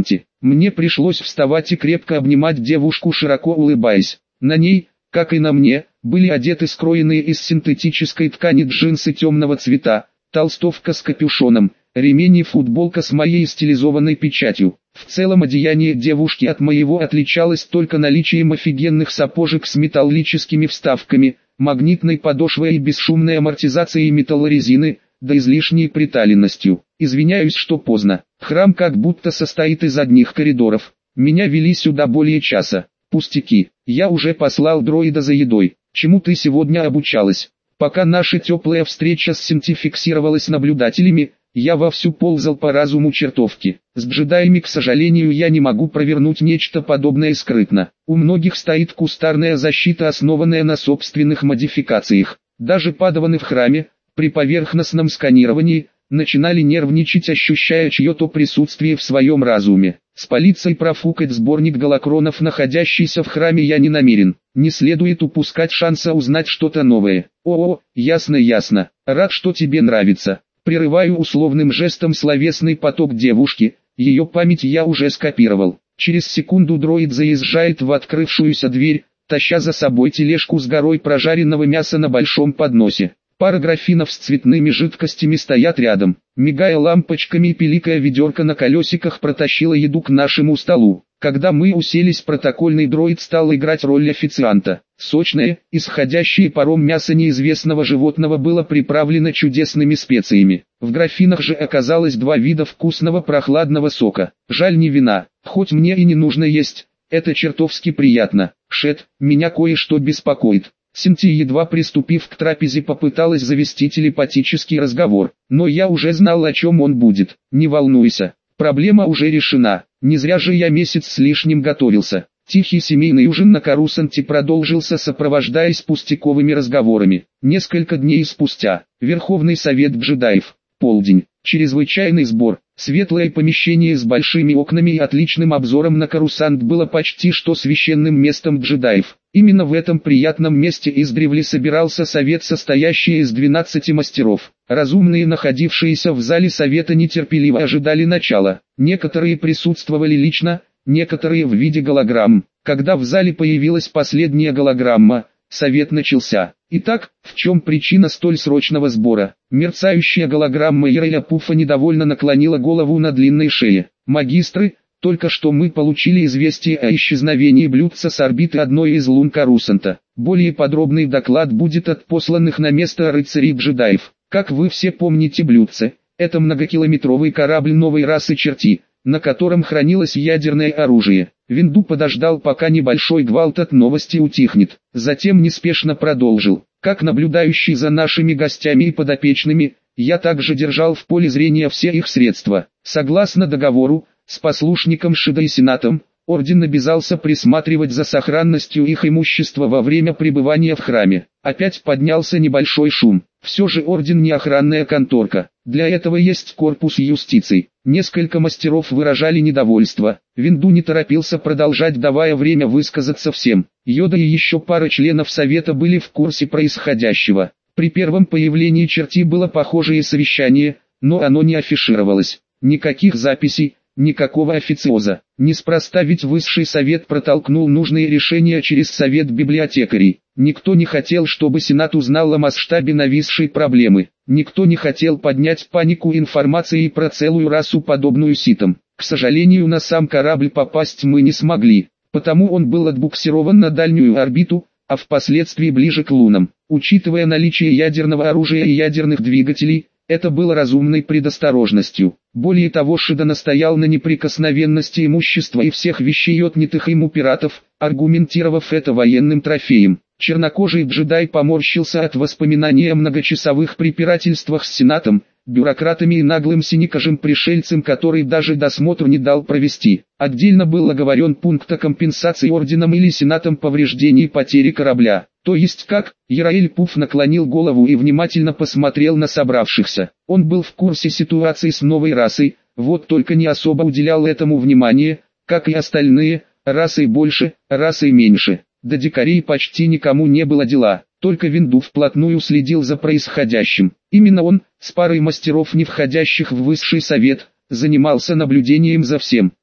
Мне пришлось вставать и крепко обнимать девушку, широко улыбаясь. На ней, как и на мне, были одеты скроенные из синтетической ткани джинсы темного цвета, толстовка с капюшоном, ремень и футболка с моей стилизованной печатью. В целом одеяние девушки от моего отличалось только наличием офигенных сапожек с металлическими вставками, магнитной подошвой и бесшумной амортизацией металлорезины, да излишней приталенностью. Извиняюсь, что поздно. Храм как будто состоит из одних коридоров. Меня вели сюда более часа. Пустяки. Я уже послал дроида за едой. Чему ты сегодня обучалась? Пока наша теплая встреча с Синти фиксировалась наблюдателями, я вовсю ползал по разуму чертовки. С джедаями, к сожалению, я не могу провернуть нечто подобное скрытно. У многих стоит кустарная защита, основанная на собственных модификациях. Даже падаваны в храме, при поверхностном сканировании, начинали нервничать, ощущая чье-то присутствие в своем разуме. С полицией профукать сборник голокронов, находящийся в храме, я не намерен. Не следует упускать шанса узнать что-то новое. О, ясно, ясно. Рад, что тебе нравится. Прерываю условным жестом словесный поток девушки, ее память я уже скопировал. Через секунду дроид заезжает в открывшуюся дверь, таща за собой тележку с горой прожаренного мяса на большом подносе. Пара графинов с цветными жидкостями стоят рядом. Мигая лампочками и пиликая, ведерко на колесиках протащило еду к нашему столу. Когда мы уселись, протокольный дроид стал играть роль официанта. Сочное, исходящее паром мясо неизвестного животного было приправлено чудесными специями. В графинах же оказалось два вида вкусного прохладного сока. Жаль, не вина, хоть мне и не нужно есть, это чертовски приятно. Шет, меня кое-что беспокоит. Синти, едва приступив к трапезе, попыталась завести телепатический разговор, но я уже знал, о чем он будет. Не волнуйся, проблема уже решена, не зря же я месяц с лишним готовился. Тихий семейный ужин на Корусанте продолжился, сопровождаясь пустяковыми разговорами. Несколько дней спустя, Верховный Совет джедаев, полдень, чрезвычайный сбор. Светлое помещение с большими окнами и отличным обзором на Корусант было почти что священным местом джедаев. Именно в этом приятном месте издревле собирался совет, состоящий из двенадцати мастеров. Разумные, находившиеся в зале совета, нетерпеливо ожидали начала. Некоторые присутствовали лично, некоторые в виде голограмм. Когда в зале появилась последняя голограмма, совет начался. Итак, в чем причина столь срочного сбора? Мерцающая голограмма Ираля Пуфа недовольно наклонила голову на длинной шее. Магистры, только что мы получили известие о исчезновении блюдца с орбиты одной из лун Корусанта. Более подробный доклад будет от посланных на место рыцарей-джедаев. Как вы все помните, блюдце – это многокилометровый корабль новой расы черти, на котором хранилось ядерное оружие. Винду подождал, пока небольшой гвалт от новости утихнет. Затем неспешно продолжил. Как наблюдающий за нашими гостями и подопечными, я также держал в поле зрения все их средства. Согласно договору, с послушником Шида и Сенатом, Орден обязался присматривать за сохранностью их имущества во время пребывания в храме. Опять поднялся небольшой шум. Все же Орден не охранная конторка. Для этого есть корпус юстиции. Несколько мастеров выражали недовольство. Винду не торопился продолжать, давая время высказаться всем. Йода и еще пара членов совета были в курсе происходящего. При первом появлении черти было похожее совещание, но оно не афишировалось. Никаких записей, никакого официоза. Неспроста ведь высший совет протолкнул нужные решения через совет библиотекарей. Никто не хотел, чтобы Сенат узнал о масштабе нависшей проблемы. Никто не хотел поднять панику информацией про целую расу, подобную ситам. К сожалению, на сам корабль попасть мы не смогли, потому он был отбуксирован на дальнюю орбиту, а впоследствии ближе к лунам. Учитывая наличие ядерного оружия и ядерных двигателей, это было разумной предосторожностью. Более того, Шида настоял на неприкосновенности имущества и всех вещей, отнятых им у пиратов, аргументировав это военным трофеем. Чернокожий джедай поморщился от воспоминания о многочасовых препирательствах с Сенатом, бюрократами и наглым синекожим пришельцем, который даже досмотр не дал провести. Отдельно был оговорен пункт о компенсации Орденом или Сенатом повреждений и потери корабля. То есть как? Ираэль Пуф наклонил голову и внимательно посмотрел на собравшихся. Он был в курсе ситуации с новой расой, вот только не особо уделял этому внимания, как и остальные, расой больше, расой меньше. До дикарей почти никому не было дела, только Винду вплотную следил за происходящим. Именно он, с парой мастеров, не входящих в высший совет, занимался наблюдением за всем.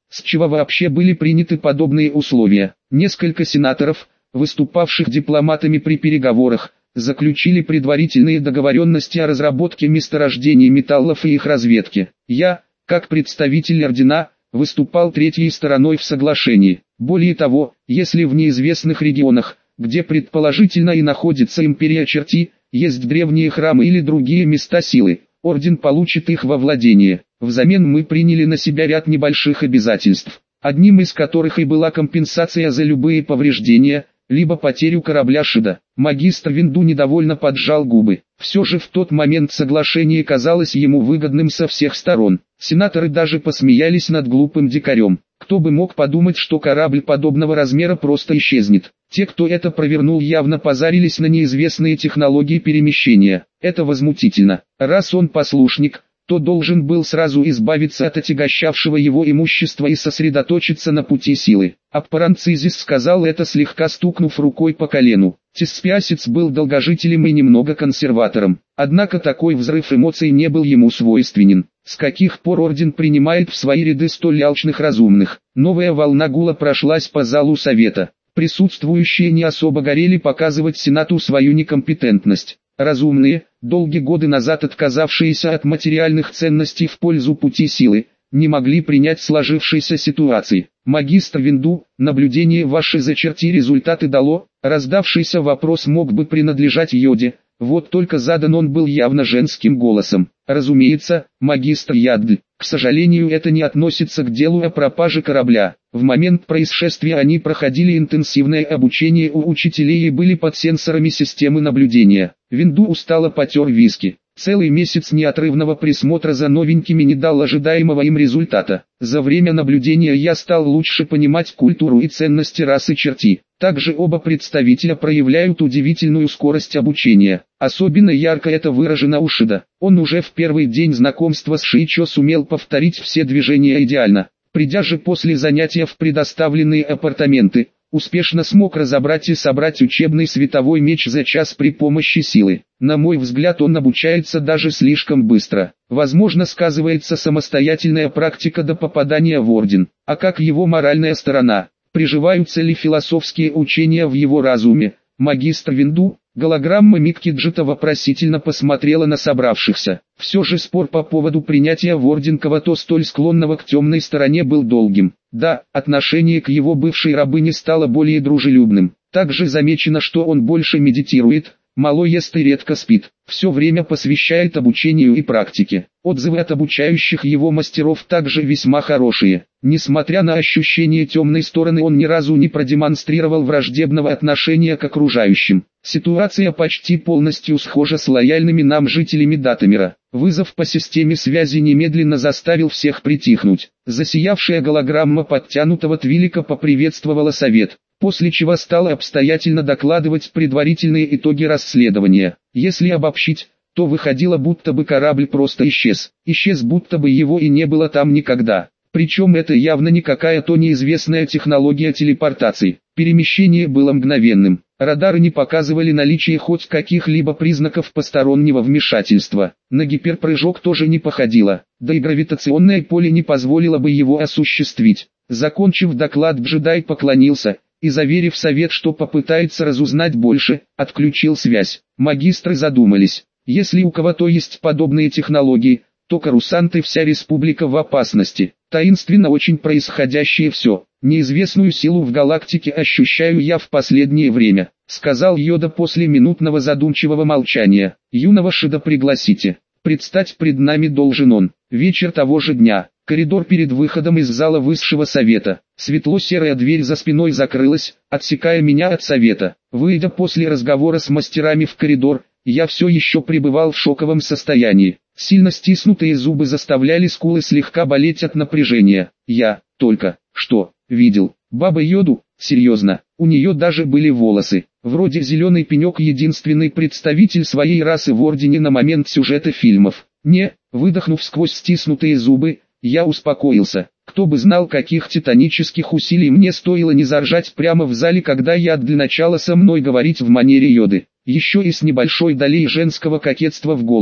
С чего вообще были приняты подобные условия? Несколько сенаторов, выступавших дипломатами при переговорах, заключили предварительные договоренности о разработке месторождений металлов и их разведке. Я, как представитель ордена, выступал третьей стороной в соглашении. Более того, если в неизвестных регионах, где предположительно и находится империя Черти, есть древние храмы или другие места силы, орден получит их во владение. Взамен мы приняли на себя ряд небольших обязательств, одним из которых и была компенсация за любые повреждения, либо потерю корабля Шида. Магистр Винду недовольно поджал губы. Все же в тот момент соглашение казалось ему выгодным со всех сторон. Сенаторы даже посмеялись над глупым дикарем. Кто бы мог подумать, что корабль подобного размера просто исчезнет. Те, кто это провернул, явно позарились на неизвестные технологии перемещения. Это возмутительно. Раз он послушник, то должен был сразу избавиться от отягощавшего его имущества и сосредоточиться на пути силы. Аппаранцизис сказал это, слегка стукнув рукой по колену. Теспиасец был долгожителем и немного консерватором. Однако такой взрыв эмоций не был ему свойственен. С каких пор орден принимает в свои ряды столь алчных разумных? Новая волна гула прошлась по залу совета. Присутствующие не особо горели показывать Сенату свою некомпетентность. Разумные, долгие годы назад отказавшиеся от материальных ценностей в пользу пути силы, не могли принять сложившейся ситуации. Магистр Винду, наблюдение ваши за Черти результаты дало? Раздавшийся вопрос мог бы принадлежать Йоде, вот только задан он был явно женским голосом. Разумеется, магистр Яддль. К сожалению, это не относится к делу о пропаже корабля. В момент происшествия они проходили интенсивное обучение у учителей и были под сенсорами системы наблюдения. Винду устало потер виски. Целый месяц неотрывного присмотра за новенькими не дал ожидаемого им результата. За время наблюдения я стал лучше понимать культуру и ценности расы Черти. Также оба представителя проявляют удивительную скорость обучения. Особенно ярко это выражено у Шида. Он уже в первый день знакомства с Шиичо сумел повторить все движения идеально. Придя же после занятия в предоставленные апартаменты, успешно смог разобрать и собрать учебный световой меч за час при помощи силы. На мой взгляд, он обучается даже слишком быстро. Возможно, сказывается самостоятельная практика до попадания в орден. А как его моральная сторона? Приживаются ли философские учения в его разуме? Магистр Винду, голограмма Миккиджита вопросительно посмотрела на собравшихся. Все же спор по поводу принятия в орден кого-то столь склонного к темной стороне был долгим. Да, отношение к его бывшей рабыне стало более дружелюбным. Также замечено, что он больше медитирует, мало ест и редко спит. Все время посвящает обучению и практике. Отзывы от обучающих его мастеров также весьма хорошие. Несмотря на ощущение темной стороны, он ни разу не продемонстрировал враждебного отношения к окружающим. Ситуация почти полностью схожа с лояльными нам жителями Датамира. Вызов по системе связи немедленно заставил всех притихнуть. Засиявшая голограмма подтянутого Твилика поприветствовала совет, после чего стала обстоятельно докладывать предварительные итоги расследования. Если обобщить, то выходило, будто бы корабль просто исчез. Исчез, будто бы его и не было там никогда. Причем это явно не какая-то неизвестная технология телепортации. Перемещение было мгновенным. Радары не показывали наличие хоть каких-либо признаков постороннего вмешательства. На гиперпрыжок тоже не походило, да и гравитационное поле не позволило бы его осуществить. Закончив доклад, джедай поклонился и, заверив совет, что попытается разузнать больше, отключил связь. Магистры задумались. Если у кого-то есть подобные технологии, то Корусант и вся республика в опасности. Таинственно очень происходящее все. Неизвестную силу в галактике ощущаю я в последнее время, сказал Йода после минутного задумчивого молчания. Юного Шида пригласите. Предстать пред нами должен он. Вечер того же дня. Коридор перед выходом из зала высшего совета. Светло-серая дверь за спиной закрылась, отсекая меня от совета. Выйдя после разговора с мастерами в коридор, я все еще пребывал в шоковом состоянии. Сильно стиснутые зубы заставляли скулы слегка болеть от напряжения. Я только что видел Баба Йоду, серьезно, у нее даже были волосы. Вроде зеленый пенек, единственный представитель своей расы в ордене на момент сюжета фильмов. Не, выдохнув сквозь стиснутые зубы, я успокоился. Кто бы знал, каких титанических усилий мне стоило не заржать прямо в зале, когда я для начала со мной говорить в манере Йоды. Еще и с небольшой долей женского кокетства в голосе.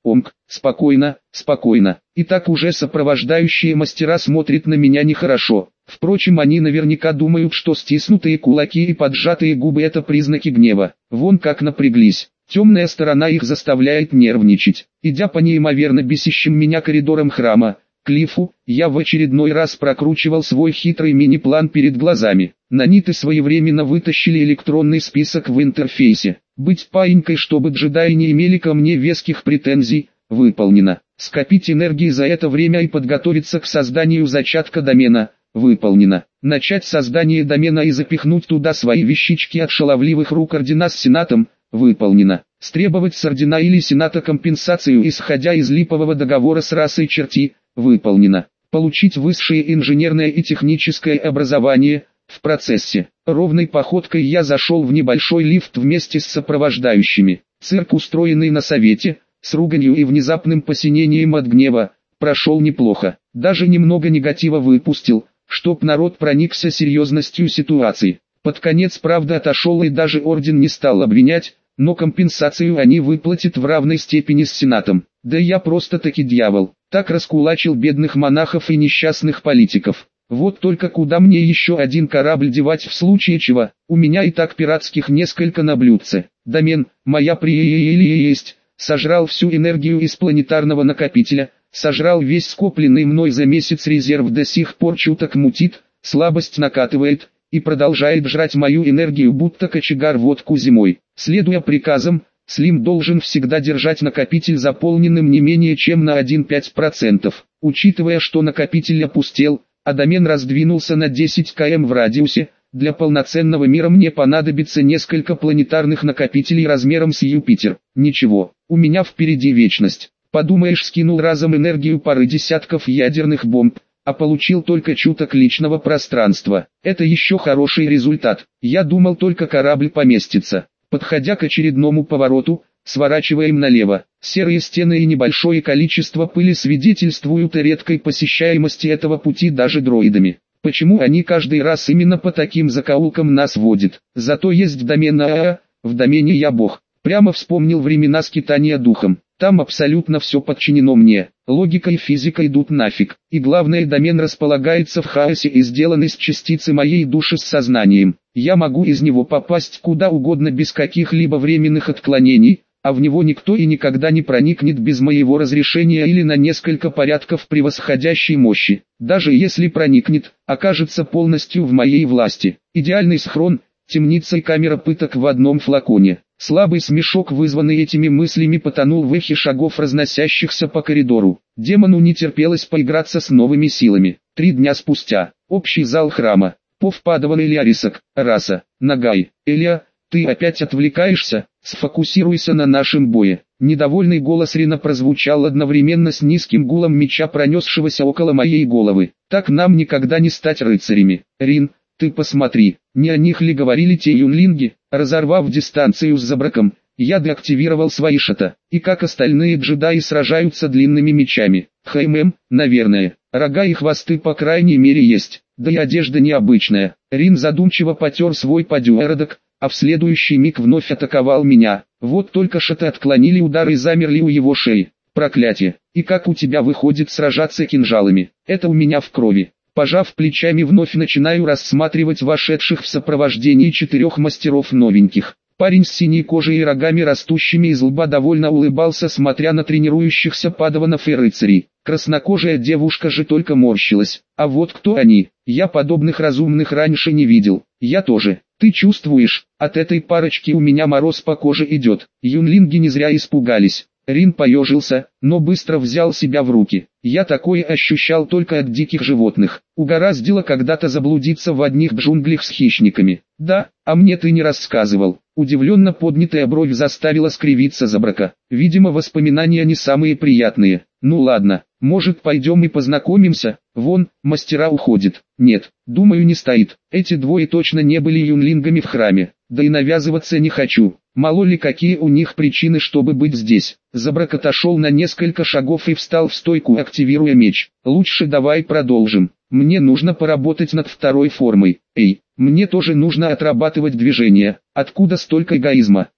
Омк, спокойно, спокойно. И так уже сопровождающие мастера смотрят на меня нехорошо. Впрочем, они наверняка думают, что стиснутые кулаки и поджатые губы – это признаки гнева. Вон как напряглись. Темная сторона их заставляет нервничать. Идя по неимоверно бесящим меня коридорам храма, Клиффу, я в очередной раз прокручивал свой хитрый мини-план перед глазами. Наниты своевременно вытащили электронный список в интерфейсе. Быть паинькой, чтобы джедаи не имели ко мне веских претензий, выполнено. Скопить энергии за это время и подготовиться к созданию зачатка домена, выполнено. Начать создание домена и запихнуть туда свои вещички от шаловливых рук ордена с сенатом, выполнено. Стребовать с ордена или сената компенсацию, исходя из липового договора с расой черти, выполнено. Получить высшее инженерное и техническое образование, в процессе. Ровной походкой я зашел в небольшой лифт вместе с сопровождающими. Цирк, устроенный на совете, с руганью и внезапным посинением от гнева, прошел неплохо. Даже немного негатива выпустил, чтоб народ проникся серьезностью ситуации. Под конец, правда, отошел и даже орден не стал обвинять, но компенсацию они выплатят в равной степени с сенатом. Да я просто-таки дьявол. Так раскулачил бедных монахов и несчастных политиков. Вот только куда мне еще один корабль девать в случае чего? У меня и так пиратских несколько на блюдце. Домен, моя приелия есть, сожрал всю энергию из планетарного накопителя, сожрал весь скопленный мной за месяц резерв, до сих пор чуток мутит, слабость накатывает и продолжает жрать мою энергию, будто кочегар водку зимой. Следуя приказам, Слим должен всегда держать накопитель заполненным не менее чем на один целых пять десятых процента. Учитывая, что накопитель опустел, а домен раздвинулся на десять километров в радиусе, для полноценного мира мне понадобится несколько планетарных накопителей размером с Юпитер. Ничего, у меня впереди вечность. Подумаешь, скинул разом энергию пары десятков ядерных бомб, а получил только чуток личного пространства. Это еще хороший результат. Я думал, только корабль поместится. Подходя к очередному повороту, сворачиваем налево. Серые стены и небольшое количество пыли свидетельствуют о редкой посещаемости этого пути даже дроидами. Почему они каждый раз именно по таким закоулкам нас водят? Зато есть домен АА, в домене я бог. Прямо вспомнил времена скитания духом. Там абсолютно все подчинено мне. Логика и физика идут нафиг. И главное, домен располагается в хаосе и сделан из частицы моей души с сознанием. Я могу из него попасть куда угодно без каких-либо временных отклонений, а в него никто и никогда не проникнет без моего разрешения или на несколько порядков превосходящей мощи. Даже если проникнет, окажется полностью в моей власти. Идеальный схрон, темница и камера пыток в одном флаконе. Слабый смешок, вызванный этими мыслями, потонул в эхе шагов, разносящихся по коридору. Демону не терпелось поиграться с новыми силами. Три дня спустя. Общий зал храма. Пов Падаван Элиарисок, Раса, Нагай. Элия, ты опять отвлекаешься? Сфокусируйся на нашем бое. Недовольный голос Рина прозвучал одновременно с низким гулом меча, пронесшегося около моей головы. Так нам никогда не стать рыцарями. Рин, ты посмотри, не о них ли говорили те юнлинги? Разорвав дистанцию с Забраком, я деактивировал свои шата, и как остальные джедаи сражаются длинными мечами. Хм, наверное, рога и хвосты по крайней мере есть, да и одежда необычная. Рин задумчиво потер свой подюэродок, а в следующий миг вновь атаковал меня. Вот только шаты отклонили удар и замерли у его шеи. Проклятие, и как у тебя выходит сражаться кинжалами? Это у меня в крови. Пожав плечами, вновь начинаю рассматривать вошедших в сопровождении четырех мастеров новеньких. Парень с синей кожей и рогами, растущими из лба, довольно улыбался, смотря на тренирующихся падаванов и рыцарей. Краснокожая девушка же только морщилась. А вот кто они? Я подобных разумных раньше не видел. Я тоже. Ты чувствуешь? От этой парочки у меня мороз по коже идет. Юнлинги не зря испугались. Рин поежился, но быстро взял себя в руки. Я такое ощущал только от диких животных. Угораздило когда-то заблудиться в одних джунглях с хищниками. Да, а мне ты не рассказывал. Удивленно поднятая бровь заставила скривиться Забрака. Видимо, воспоминания не самые приятные. Ну ладно, может, пойдем и познакомимся? Вон, мастера уходят. Нет, думаю, не стоит. Эти двое точно не были юнлингами в храме. Да и навязываться не хочу. Мало ли какие у них причины, чтобы быть здесь. Забрак отошел на несколько шагов и встал в стойку, активируя меч. Лучше давай продолжим. Мне нужно поработать над второй формой. Эй, мне тоже нужно отрабатывать движения. Откуда столько эгоизма?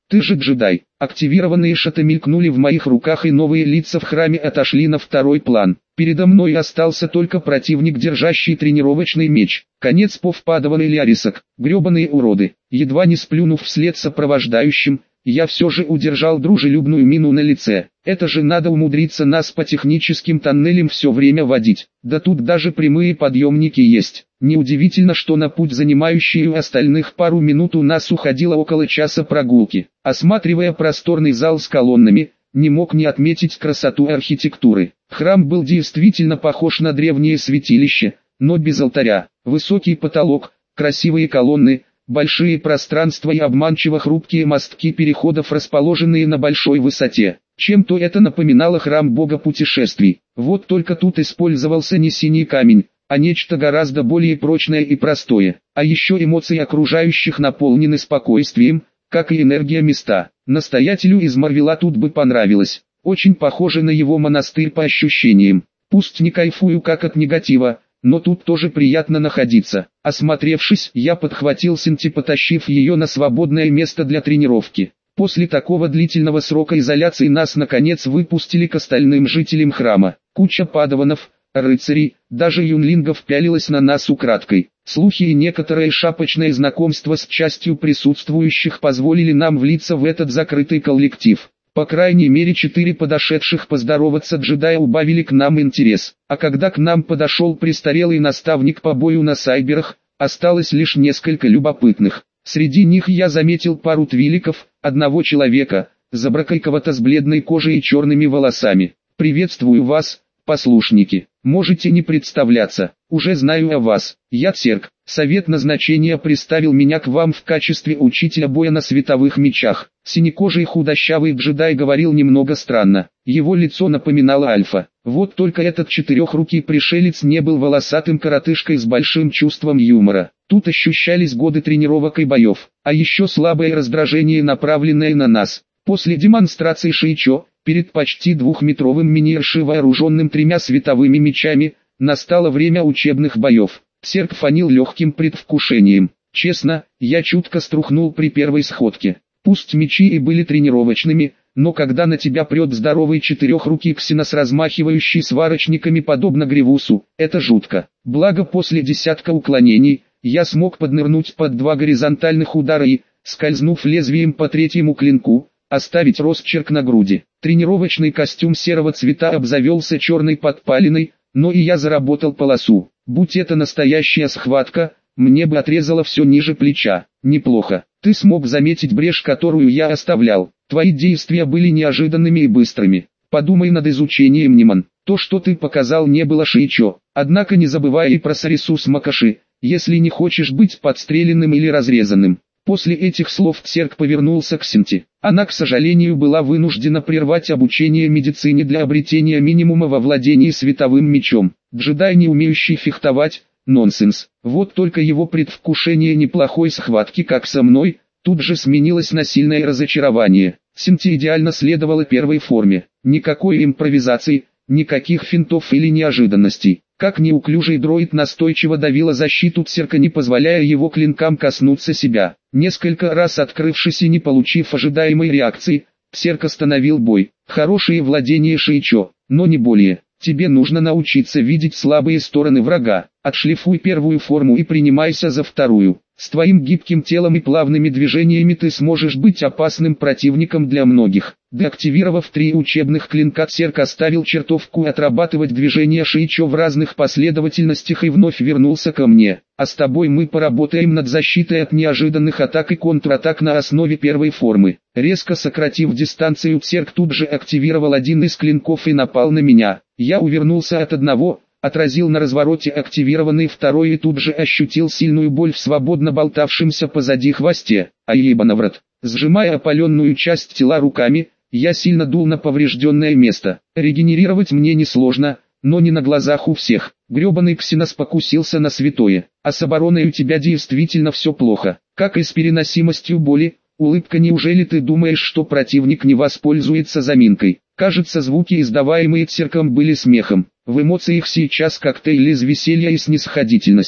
Ты же джедай. Активированные шаты мелькнули в моих руках, и новые лица в храме отошли на второй план. Передо мной остался только противник, держащий тренировочный меч. Конец повпадывали лярисок, гребаные уроды. Едва не сплюнув вслед сопровождающим, я все же удержал дружелюбную мину на лице. Это же надо умудриться нас по техническим тоннелям все время водить. Да тут даже прямые подъемники есть. Неудивительно, что на путь, занимающий у остальных пару минут, у нас уходило около часа прогулки. Осматривая просторный зал с колоннами, не мог не отметить красоту архитектуры. Храм был действительно похож на древнее святилище, но без алтаря. Высокий потолок, красивые колонны, большие пространства и обманчиво хрупкие мостки переходов, расположенные на большой высоте. Чем-то это напоминало храм бога путешествий. Вот только тут использовался не синий камень, а нечто гораздо более прочное и простое. А еще эмоции окружающих наполнены спокойствием, как и энергия места. Настоятелю из Марвела тут бы понравилось. Очень похоже на его монастырь по ощущениям. Пусть не кайфую как от негатива, но тут тоже приятно находиться. Осмотревшись, я подхватил Синти, потащив ее на свободное место для тренировки. После такого длительного срока изоляции нас наконец выпустили к остальным жителям храма. Куча падаванов, рыцарей, даже юнлингов пялилась на нас украдкой. Слухи и некоторое шапочное знакомство с частью присутствующих позволили нам влиться в этот закрытый коллектив. По крайней мере, четыре подошедших поздороваться джедая убавили к нам интерес. А когда к нам подошел престарелый наставник по бою на сайберах, осталось лишь несколько любопытных. Среди них я заметил пару твиликов, одного человека, забракайковато с бледной кожей и черными волосами. «Приветствую вас, послушники. Можете не представляться, уже знаю о вас. Я Церк. Совет назначения приставил меня к вам в качестве учителя боя на световых мечах». Синекожий худощавый джедай говорил немного странно. Его лицо напоминало Альфа. Вот только этот четырехрукий пришелец не был волосатым коротышкой с большим чувством юмора. Тут ощущались годы тренировок и боев, а еще слабое раздражение, направленное на нас. После демонстрации Шиичо, перед почти двухметровым миньерши, вооруженным тремя световыми мечами, настало время учебных боев. Церк фанил легким предвкушением. Честно, я чутко струхнул при первой сходке. Пусть мечи и были тренировочными, но когда на тебя прет здоровый четырехрукий ксенос, размахивающий сварочниками подобно Гривусу, это жутко. Благо после десятка уклонений, я смог поднырнуть под два горизонтальных удара и, скользнув лезвием по третьему клинку, оставить росчерк на груди. Тренировочный костюм серого цвета обзавелся черной подпалиной, но и я заработал полосу. Будь это настоящая схватка, мне бы отрезало все ниже плеча. Неплохо. Ты смог заметить брешь, которую я оставлял. Твои действия были неожиданными и быстрыми. Подумай над изучением Ниман. То, что ты показал, не было Шиичо. Однако не забывай и про Сарисус Макаши, если не хочешь быть подстреленным или разрезанным. После этих слов Церк повернулся к Синти. Она, к сожалению, была вынуждена прервать обучение медицине для обретения минимума во владении световым мечом. Джедай, не умеющий фехтовать, нонсенс. Вот только его предвкушение неплохой схватки, как со мной, тут же сменилось на сильное разочарование. Синти идеально следовала первой форме. Никакой импровизации, никаких финтов или неожиданностей. Как неуклюжий дроид настойчиво давила защиту Церка, не позволяя его клинкам коснуться себя. Несколько раз открывшись и не получив ожидаемой реакции, Церк остановил бой. Хорошее владение Шиичо, но не более. Тебе нужно научиться видеть слабые стороны врага. Отшлифуй первую форму и принимайся за вторую. С твоим гибким телом и плавными движениями ты сможешь быть опасным противником для многих. Деактивировав три учебных клинка, Церк оставил чертовку отрабатывать движения Шиичо в разных последовательностях и вновь вернулся ко мне. А с тобой мы поработаем над защитой от неожиданных атак и контратак на основе первой формы. Резко сократив дистанцию, Церк тут же активировал один из клинков и напал на меня. Я увернулся от одного, отразил на развороте активированный второй и тут же ощутил сильную боль в свободно болтавшемся позади хвосте. А ебанаврат. Сжимая опаленную часть тела руками, я сильно дул на поврежденное место. Регенерировать мне несложно, но не на глазах у всех. Гребаный ксенос покусился на святое. А с обороной у тебя действительно все плохо. Как и с переносимостью боли. Улыбка, неужели ты думаешь, что противник не воспользуется заминкой? Кажется, звуки, издаваемые Церком, были смехом. В эмоциях сейчас коктейль из веселья и снисходительности.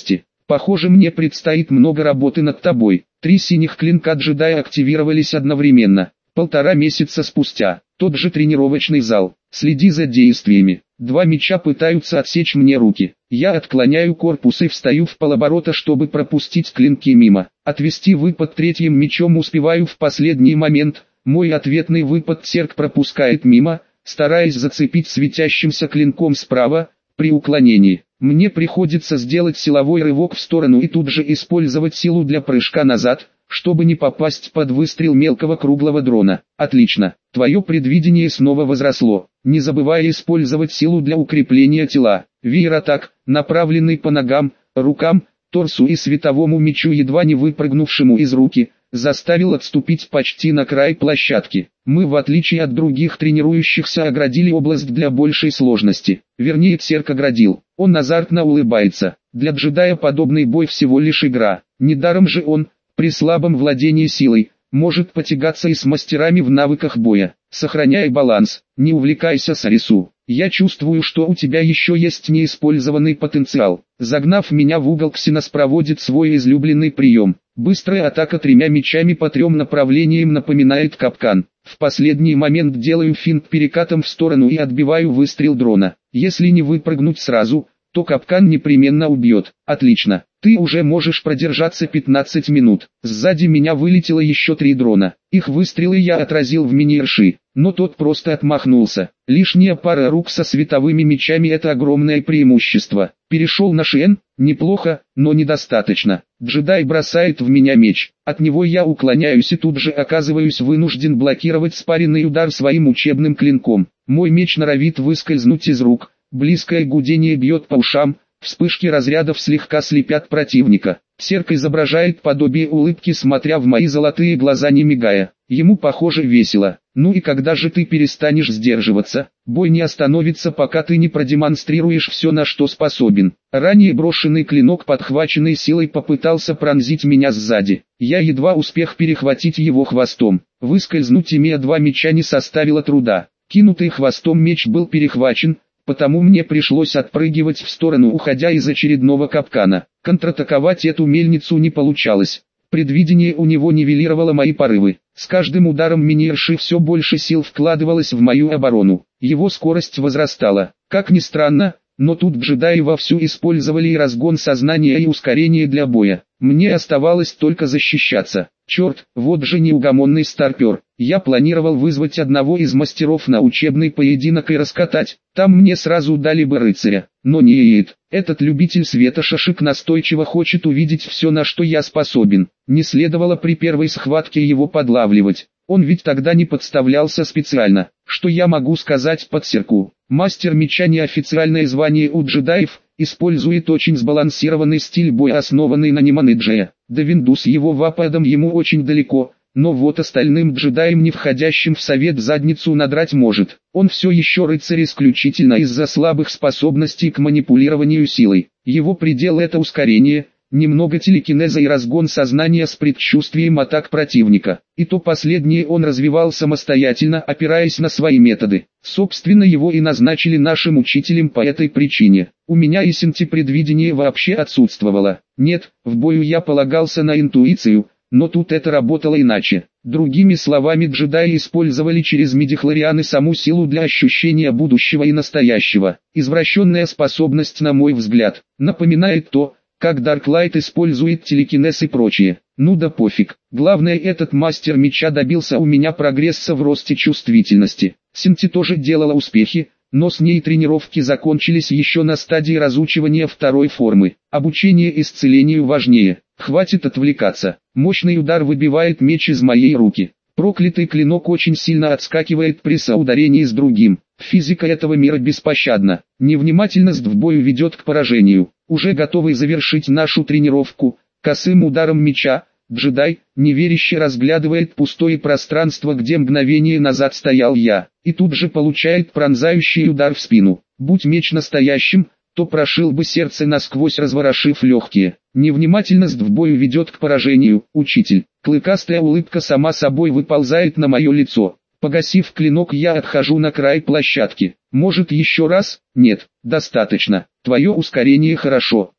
Похоже, мне предстоит много работы над тобой. Три синих клинка джедая активировались одновременно. Полтора месяца спустя. Тот же тренировочный зал. Следи за действиями. Два меча пытаются отсечь мне руки. Я отклоняю корпус и встаю в полоборота, чтобы пропустить клинки мимо. Отвести выпад третьим мечом успеваю в последний момент. Мой ответный выпад Церк пропускает мимо, стараясь зацепить светящимся клинком справа. При уклонении мне приходится сделать силовой рывок в сторону и тут же использовать силу для прыжка назад, чтобы не попасть под выстрел мелкого круглого дрона. Отлично, твое предвидение снова возросло. Не забывай использовать силу для укрепления тела. Веер атак, направленный по ногам, рукам, торсу и световому мечу, едва не выпрыгнувшему из руки, заставил отступить почти на край площадки. Мы, в отличие от других тренирующихся, оградили область для большей сложности. Вернее, Церк оградил. Он азартно улыбается. Для джедая подобный бой всего лишь игра. Недаром же он, при слабом владении силой, может потягаться и с мастерами в навыках боя. Сохраняй баланс, не увлекайся Сарису. Я чувствую, что у тебя еще есть неиспользованный потенциал. Загнав меня в угол, Ксенос проводит свой излюбленный прием. Быстрая атака тремя мечами по трем направлениям напоминает капкан. В последний момент делаю финт перекатом в сторону и отбиваю выстрел дрона. Если не выпрыгнуть сразу, то капкан непременно убьет. Отлично. Ты уже можешь продержаться пятнадцать минут. Сзади меня вылетело еще три дрона. Их выстрелы я отразил в мини-рши, но тот просто отмахнулся. Лишняя пара рук со световыми мечами — это огромное преимущество. Перешел на Шиэн? Неплохо, но недостаточно. Джедай бросает в меня меч. От него я уклоняюсь и тут же оказываюсь вынужден блокировать спаренный удар своим учебным клинком. Мой меч норовит выскользнуть из рук. Близкое гудение бьет по ушам. Вспышки разрядов слегка слепят противника. Церк изображает подобие улыбки, смотря в мои золотые глаза, не мигая. Ему, похоже, весело. Ну и когда же ты перестанешь сдерживаться? Бой не остановится, пока ты не продемонстрируешь все, на что способен. Ранее брошенный клинок, подхваченный силой, попытался пронзить меня сзади. Я едва успел перехватить его хвостом. Выскользнуть, имея два меча, не составило труда. Кинутый хвостом меч был перехвачен, потому мне пришлось отпрыгивать в сторону, уходя из очередного капкана. Контратаковать эту мельницу не получалось. Предвидение у него нивелировало мои порывы. С каждым ударом мини-рши все больше сил вкладывалось в мою оборону. Его скорость возрастала. Как ни странно, но тут джедаи вовсю использовали и разгон сознания, и ускорение для боя. Мне оставалось только защищаться. Черт, вот же неугомонный старпер. Я планировал вызвать одного из мастеров на учебный поединок и раскатать. Там мне сразу дали бы рыцаря. Но нет, этот любитель света Шашик настойчиво хочет увидеть все, на что я способен. Не следовало при первой схватке его подлавливать. Он ведь тогда не подставлялся специально. Что я могу сказать по Церку? Мастер меча — неофициальное звание у джедаев, использует очень сбалансированный стиль боя, основанный на неманеджее. До Виндус его вападом ему очень далеко, но вот остальным джедаям, не входящим в совет, задницу надрать может. Он все еще рыцарь исключительно из-за слабых способностей к манипулированию силой. Его предел — это ускорение, немного телекинеза и разгон сознания с предчувствием атак противника. И то последнее он развивал самостоятельно, опираясь на свои методы. Собственно, его и назначили нашим учителем по этой причине. У меня и синти-предвидение вообще отсутствовало. Нет, в бою я полагался на интуицию, но тут это работало иначе. Другими словами, джедаи использовали через мидихлорианы саму силу для ощущения будущего и настоящего. Извращенная способность, на мой взгляд, напоминает то, как Дарклайт использует телекинез и прочее. Ну да пофиг. Главное, этот мастер меча добился у меня прогресса в росте чувствительности. Синти тоже делала успехи, но с ней тренировки закончились еще на стадии разучивания второй формы. Обучение исцелению важнее. Хватит отвлекаться. Мощный удар выбивает меч из моей руки. Проклятый клинок очень сильно отскакивает при соударении с другим. Физика этого мира беспощадна. Невнимательность в бою ведет к поражению. Уже готовый завершить нашу тренировку, косым ударом меча, джедай, неверяще разглядывает пустое пространство, где мгновение назад стоял я, и тут же получает пронзающий удар в спину. Будь меч настоящим, то прошил бы сердце насквозь, разворошив легкие. Невнимательность в бою ведет к поражению, учитель. Клыкастая улыбка сама собой выползает на мое лицо. Погасив клинок, я отхожу на край площадки. Может, еще раз? Нет, достаточно. Твое ускорение хорошо,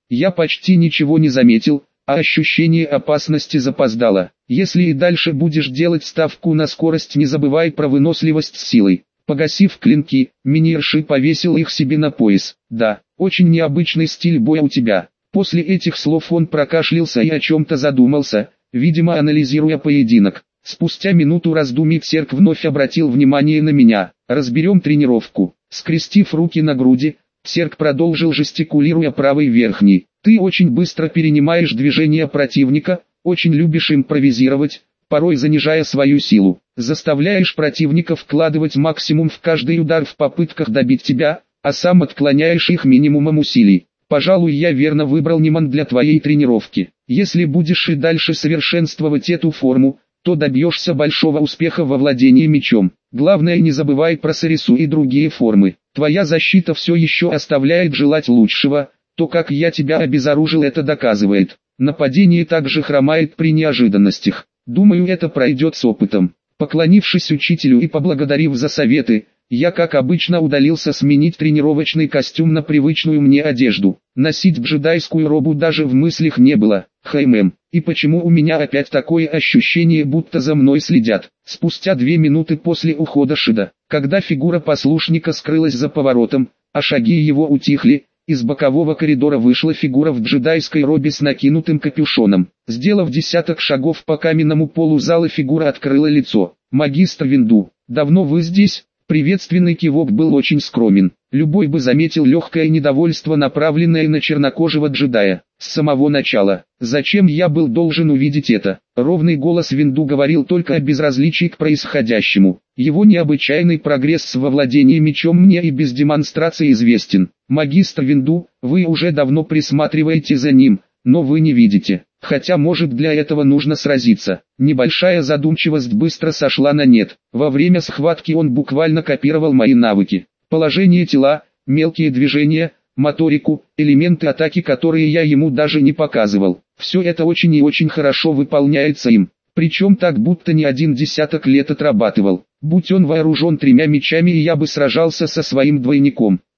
Я почти ничего не заметил, а ощущение опасности запоздало. Если и дальше будешь делать ставку на скорость, не забывай про выносливость с силой. Погасив клинки, Минирши повесил их себе на пояс. Да, очень необычный стиль боя у тебя. После этих слов он прокашлялся и о чем-то задумался, видимо анализируя поединок. Спустя минуту раздумий Церк вновь обратил внимание на меня. Разберем тренировку. Скрестив руки на груди, Церк продолжил, жестикулируя правой верхней. Ты очень быстро перенимаешь движения противника, очень любишь импровизировать, порой занижая свою силу. Заставляешь противника вкладывать максимум в каждый удар в попытках добить тебя, а сам отклоняешь их минимумом усилий. Пожалуй, я верно выбрал Ниман для твоей тренировки. Если будешь и дальше совершенствовать эту форму, то добьешься большого успеха во владении мечом. Главное, не забывай про Сарису и другие формы. Твоя защита все еще оставляет желать лучшего, то как я тебя обезоружил, это доказывает. Нападение также хромает при неожиданностях. Думаю, это пройдет с опытом. Поклонившись учителю и поблагодарив за советы, я как обычно удалился сменить тренировочный костюм на привычную мне одежду. Носить джедайскую робу даже в мыслях не было. Хэймэм, и почему у меня опять такое ощущение, будто за мной следят? Спустя две минуты после ухода Шида, когда фигура послушника скрылась за поворотом, а шаги его утихли, из бокового коридора вышла фигура в джедайской робе с накинутым капюшоном. Сделав десяток шагов по каменному полу зала, фигура открыла лицо. «Магистр Винду, давно вы здесь?» Приветственный кивок был очень скромен. Любой бы заметил легкое недовольство, направленное на чернокожего джедая. С самого начала. Зачем я был должен увидеть это? Ровный голос Винду говорил только о безразличии к происходящему. Его необычайный прогресс во владении мечом мне и без демонстрации известен. Магистр Винду, вы уже давно присматриваете за ним, но вы не видите. Хотя, может, для этого нужно сразиться. Небольшая задумчивость быстро сошла на нет. Во время схватки он буквально копировал мои навыки. Положение тела, мелкие движения, моторику, элементы атаки, которые я ему даже не показывал. Все это очень и очень хорошо выполняется им. Причем так, будто не один десяток лет отрабатывал. Будь он вооружен тремя мечами, и я бы сражался со своим двойником.